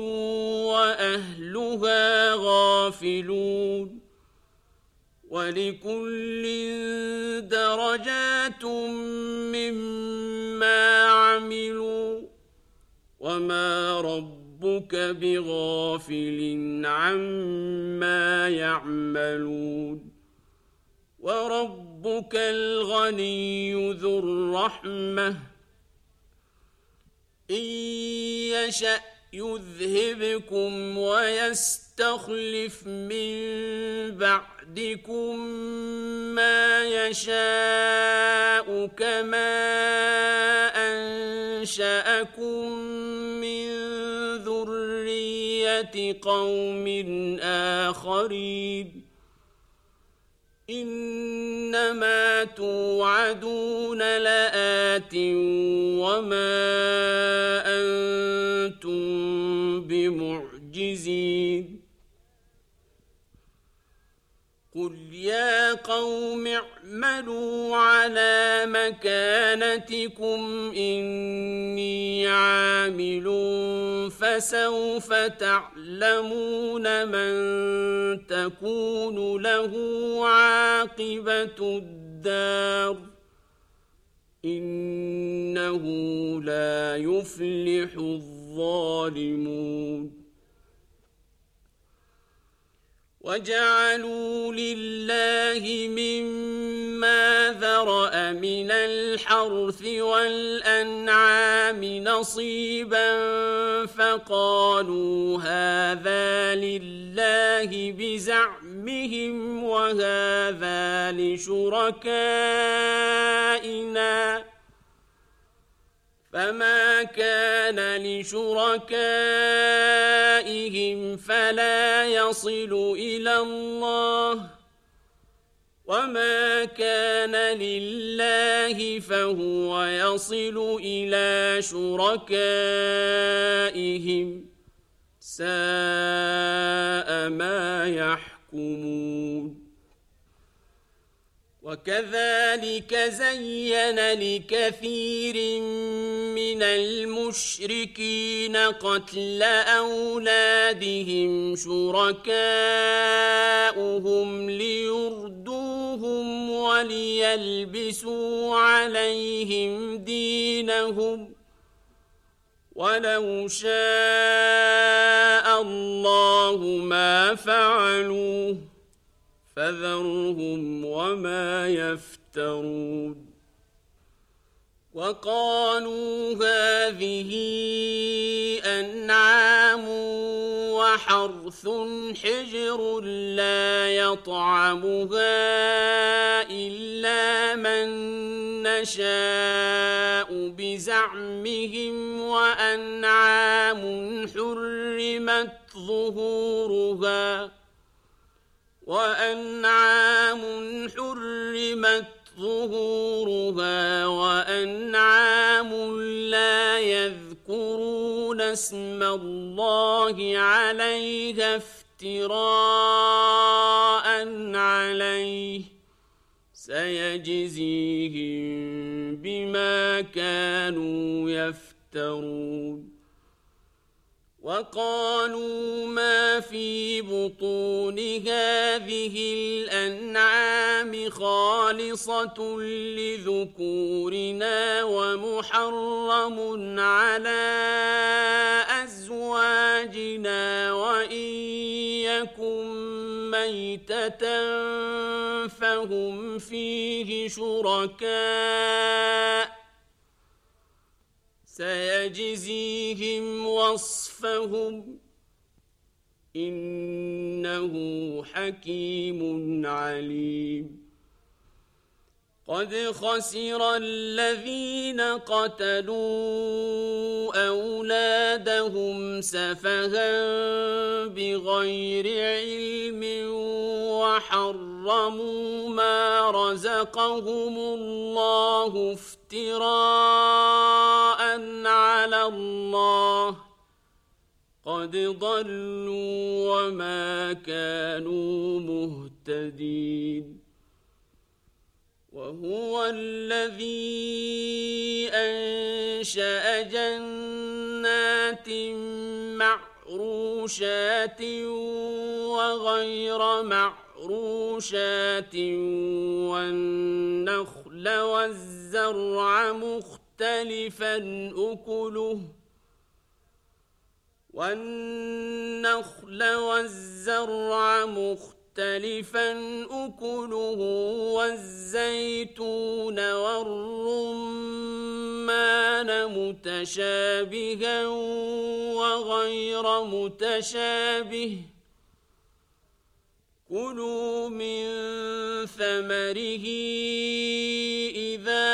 وأهلها غافلون ولكل درجات مما عملوا وما ربك بغافل عما يعملون وربك الغني ذو الرحمة إن يشأ يذهبكم ويستخلف من بعدكم ما يشاء كما أنشأكم من ذرية قوم آخرين إنما توعدون لآت وما أنتم بمعجزين قل يا قوم اعملوا على مكانتكم إني عامل فسوف تعلمون من تكون له عاقبة الدار إنه لا يفلح الظالمون وجعلوا لله مما ذرأ من الحرث والأنعام نصيبا فقالوا هذا لله بزعمهم وهذا لشركائنا فما كان لشركائهم فلا يصل إلى الله وما كان لله فهو يصل إلى شركائهم ساء ما يحكمون وكذلك زين لكثير من المشركين قتل أولادهم شركاؤهم ليردوهم وليلبسوا عليهم دينهم ولو شاء الله ما فعلوه فذرهم وما يفترون وقالوا هذه أنعام وحرث حجر لا يطعمها إلا من نشاء بزعمهم وأنعام حرمت ظهورها وأنعام لا يذكرون اسم الله عليها افتراء عليه سيجزيهم بما كانوا يفترون وقالوا ما في بطون هذه الأنعام خالصة لذكورنا ومحرم على أزواجنا وإن يكن ميتة فهم فيه شركاء سيجزيهم وصفهم إنه حكيم عليم قد خسر الذين قتلوا أولادهم سفها بغير علم وحرموا ما رزقهم الله افتراء على الله قد ضلوا وما كانوا مهتدين وهو الذي أنشأ جنات معروشات وغير معروشات والنخل والزرع مختلفا أكله والزيتون والرمان متشابها وغير متشابه كلوا من ثمره إذا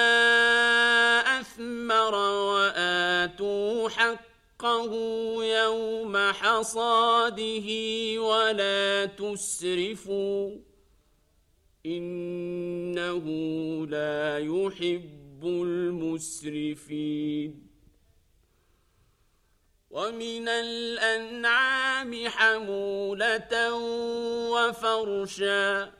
أثمر وآتوا حقه يوم حصاده ولا تسرفوا إنه لا يحب المسرفين ومن الأنعام حمولة وفرشا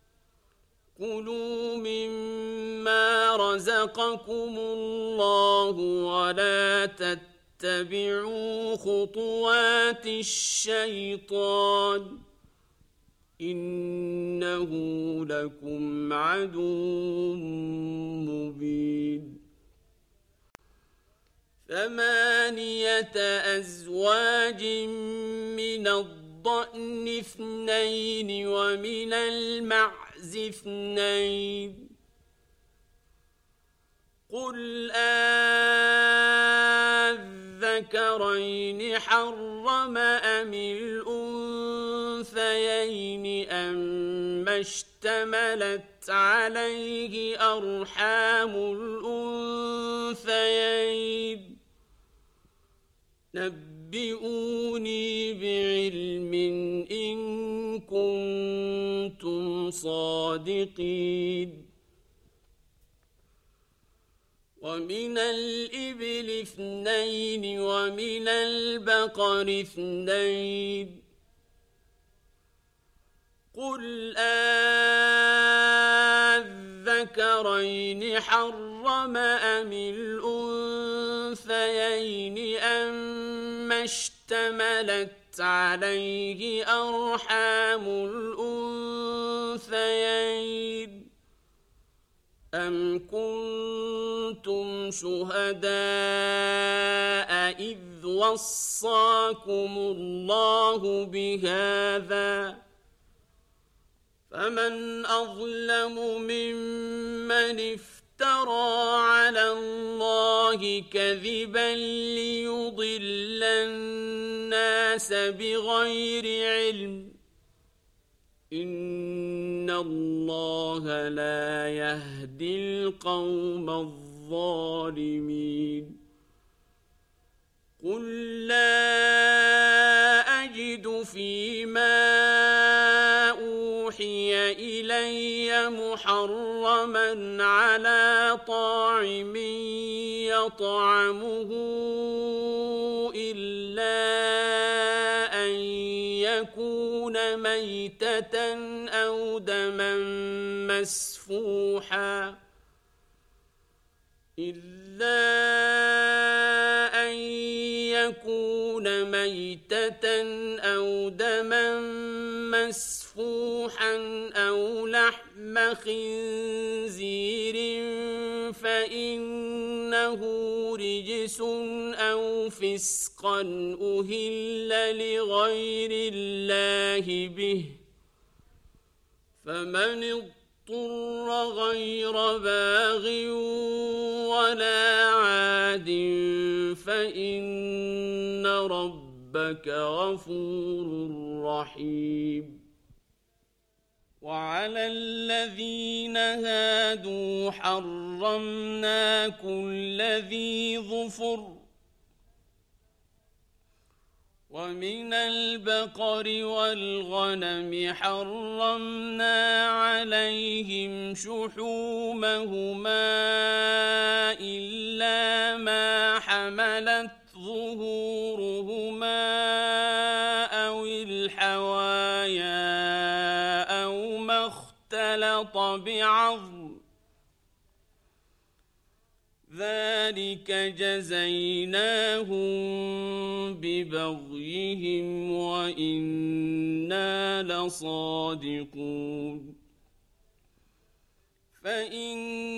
كلوا مما رزقكم الله ولا تتبعوا خطوات الشيطان إنه لكم عدو مبين 8 أزواج من الضأن 2 ومن المعز 2 قل أذكرين حرم أم الأنثيين أما اشتملت عليه أرحام الأنثيين نبئوني بعلم إن كنتم صادقين ومن الإبل 2 ومن البقر 2 قل الذكرين حرم أم الأنثيين أما اشتملت عليه أرحام الأنثيين أم كنتم شهداء إذ وصاكم الله بهذا فمن أظلم ممن افترى على الله كذبا ليضل الناس بغير علم إن الله لا يهدي القوم الظالمين قل لا أجد فيما أوحي إلي محرما على طاعم يطعمه إلا أن يكون ميتة أو دما مسفوحا أو دما مسفوحا أو لحم خنزير فإنه رجس أو فسقا أهل لغير الله به فمن اضطر غير باغ ولا عاد فإن ربك غفور رحيم وعلى الذين هادوا حرمنا كل ذي ظفر ومن البقر والغنم حرمنا عليهم شحومهما إلا ما حملت ظهورهما أو الحوايا أو ما اختلط بعظم ذلك جزيناهم ببغيهم وإنا لصادقون فإن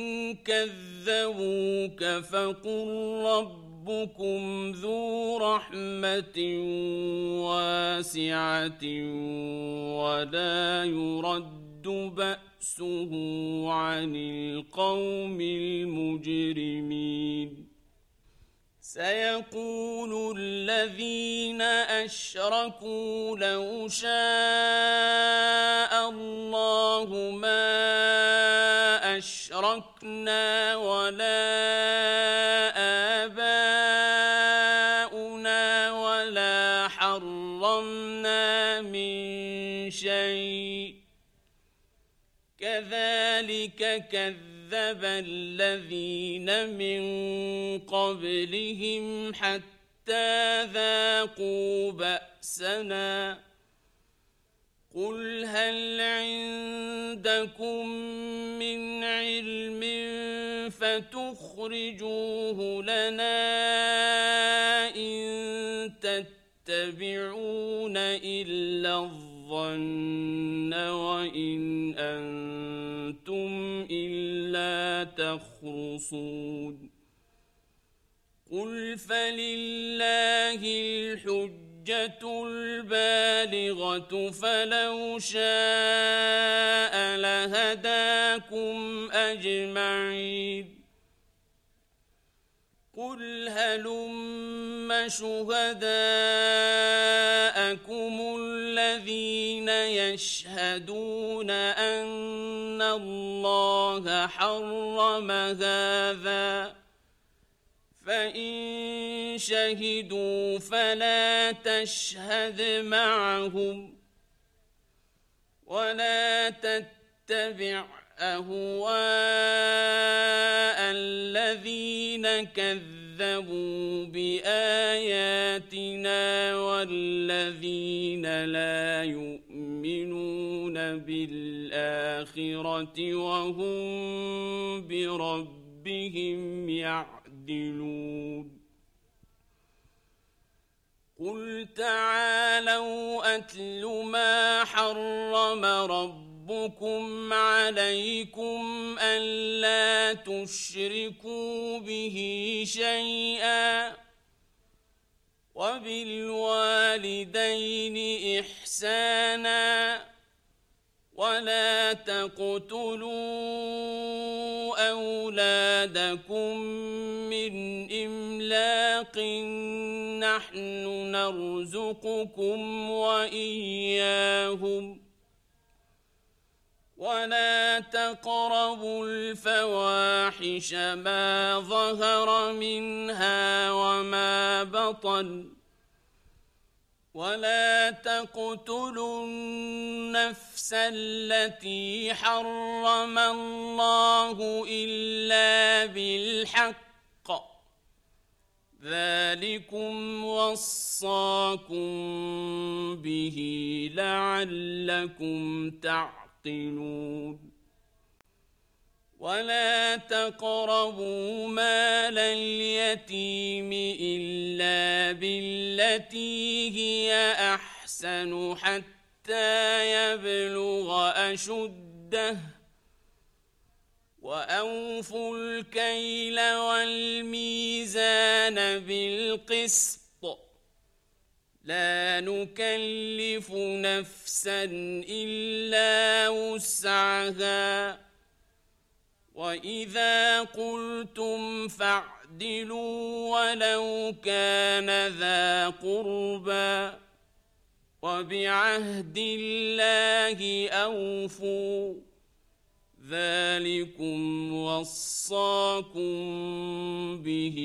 كذبوك فقل ربكم ذو رحمة واسعة ولا يرد بأسه عن القوم المجرمين سيقول الذين أشركوا لو شاء الله ما أشركنا ولا آباؤنا ولا حرمنا من شيء كذلك كذب الذين من قبلهم حتى ذاقوا بأسنا قل هل عندكم من علم فتخرجوه لنا إن تتبعون إلا الظن وإن أنتم إلا تخرصون قل فلله الحجة البالغة فلو شاء لهداكم أجمعين قل هلم شهداءكم الذين يشهدون أن الله حرم هذا فإن شهدوا فلا تشهد معهم ولا تتبع أهواء الذين كذبوا بآياتنا والذين لا يؤمنون بالآخرة وهم بربهم يعدلون قل تعالوا أتل ما حرم ربكم عليكم ألا تشركوا به شيئا وبالوالدين إحسانا ولا تقتلوا أولادكم من إملاق نحن نرزقكم وإياهم ولا تقربوا الفواحش ما ظهر منها وما بطن ولا تقتلوا النفس التي حرم الله إلا بالحق ذلكم وصاكم به لعلكم تعقلون ولا تقربوا مال اليتيم إلا بالتي هي أحسن حتى يبلغ أشده وأوفوا الكيل والميزان بالقسط لا نكلف نفسا إلا وسعها وإذا قلتم فاعدلوا ولو كان ذا قربى وبعهد الله أوفوا ذلكم وصاكم به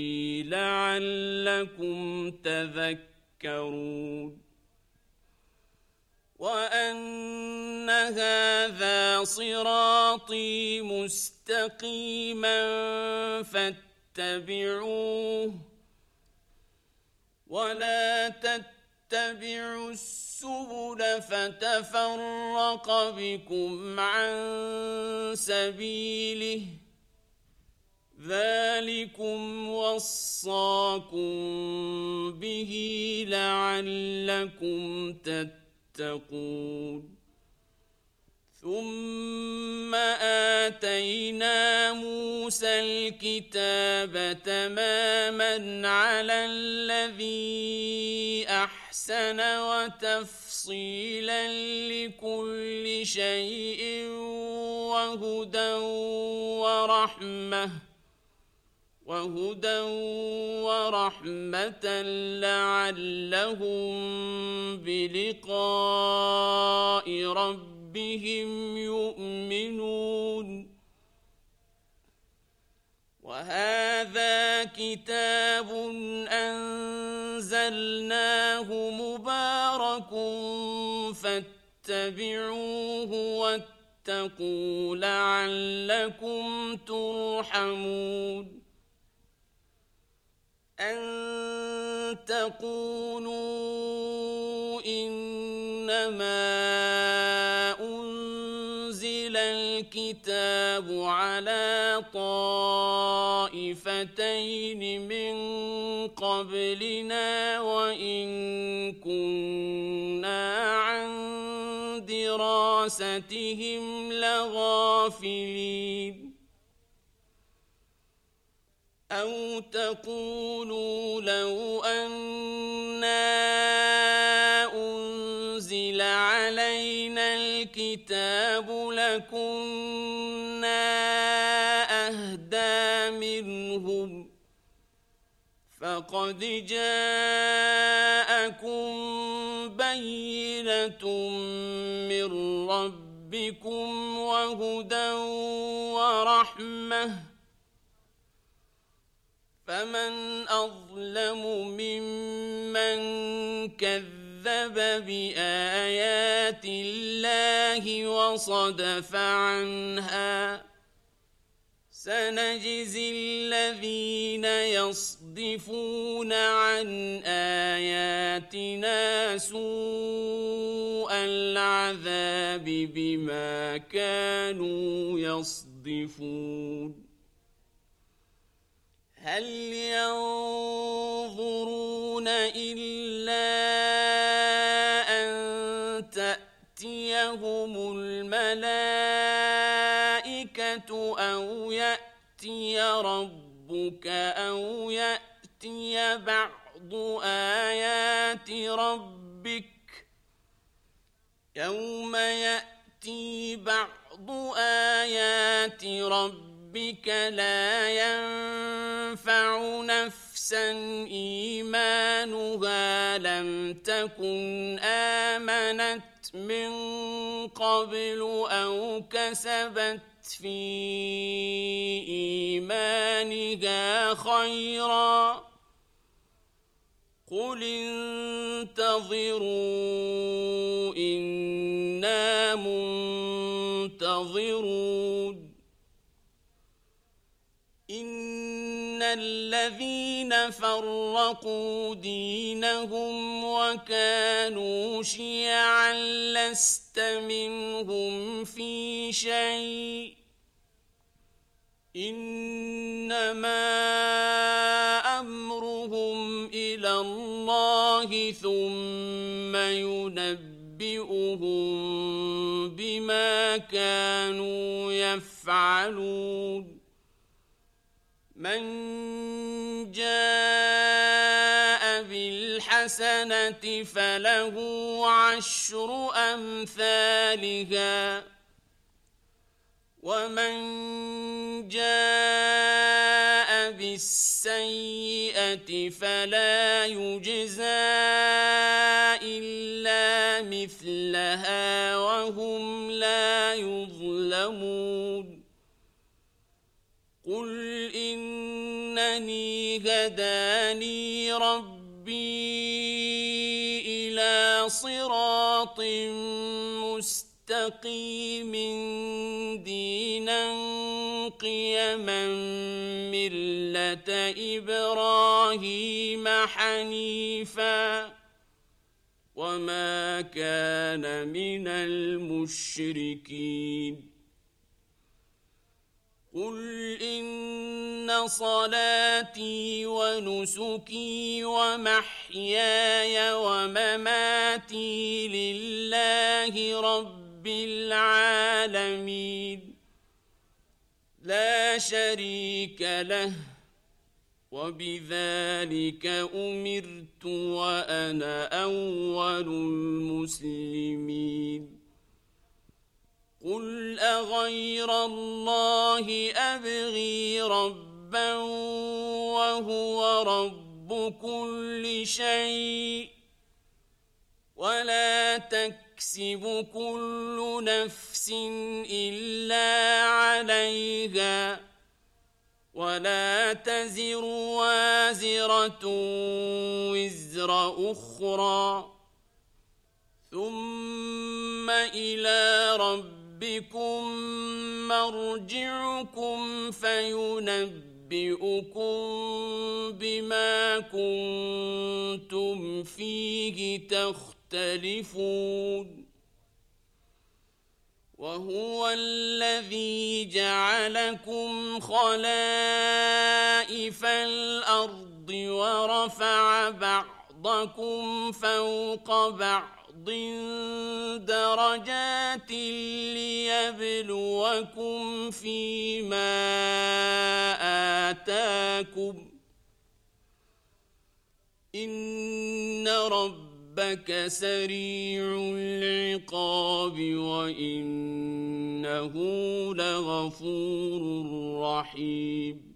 لعلكم تذكرون وأن هذا صراطي مستقيما فاتبعوه ولا تتبعوا السبل فتفرق بكم عن سبيله ذلكم وصاكم به لعلكم تتقون ثم آتينا موسى الكتاب تماما على الذي أحسن وتفصيلا لكل شيء وهدى ورحمة لعلهم بلقاء ربهم يؤمنون وهذا كتاب أنزلناه مبارك فاتبعوه واتقوا لعلكم ترحمون أن تقولوا إنما أنزل الكتاب على طائفتين من قبلنا وإن كنا عن دراستهم لغافلين أو تقولوا لو أنا أنزل علينا الكتاب لكنا أهدى منهم فقد جاءكم بينة من ربكم وهدى ورحمة فمن أظلم ممن كذب بآيات الله وصدف عنها سنجزي الذين يصدفون عن آياتنا سوء العذاب بما كانوا يصدفون هل ينظرون إلا أن تأتيهم الملائكة أو يأتي ربك أو يأتي بعض آيات ربك يوم يأتي بعض آيات ربك لا ينفع نفسا إيمانها لم تكن آمنت من قبل أو كسبت في إيمانها خيرا قل انتظروا إنا منتظرون إن الذين فرقوا دينهم وكانوا شيعا لست منهم في شيء إنما أمرهم إلى الله ثم ينبئهم بما كانوا يفعلون من جاء بالحسنة فله 10 أمثالها ومن جاء بالسيئة فلا يجزى إلا مثلها وهم لا يظلمون قل إنني هداني ربي إلى صراط مستقيم دينا قيما ملة إبراهيم حنيفا وما كان من المشركين قل إن صلاتي ونسكي ومحياي ومماتي لله رب العالمين لا شريك له وبذلك أمرت وأنا أول المسلمين قل أغير الله أبغي ربا وهو رب كل شيء ولا تكسب كل نفس إلا عليها ولا تزر وازرة وزر أخرى ثم إلى ربكم مرجعكم فينبئكم بما كنتم فيه تختلفون وهو الذي جعلكم خلائف الأرض ورفع بعضكم فوق بعض درجات ليبلوكم فيما آتاكم إن ربك سريع العقاب وإنه لغفور رحيم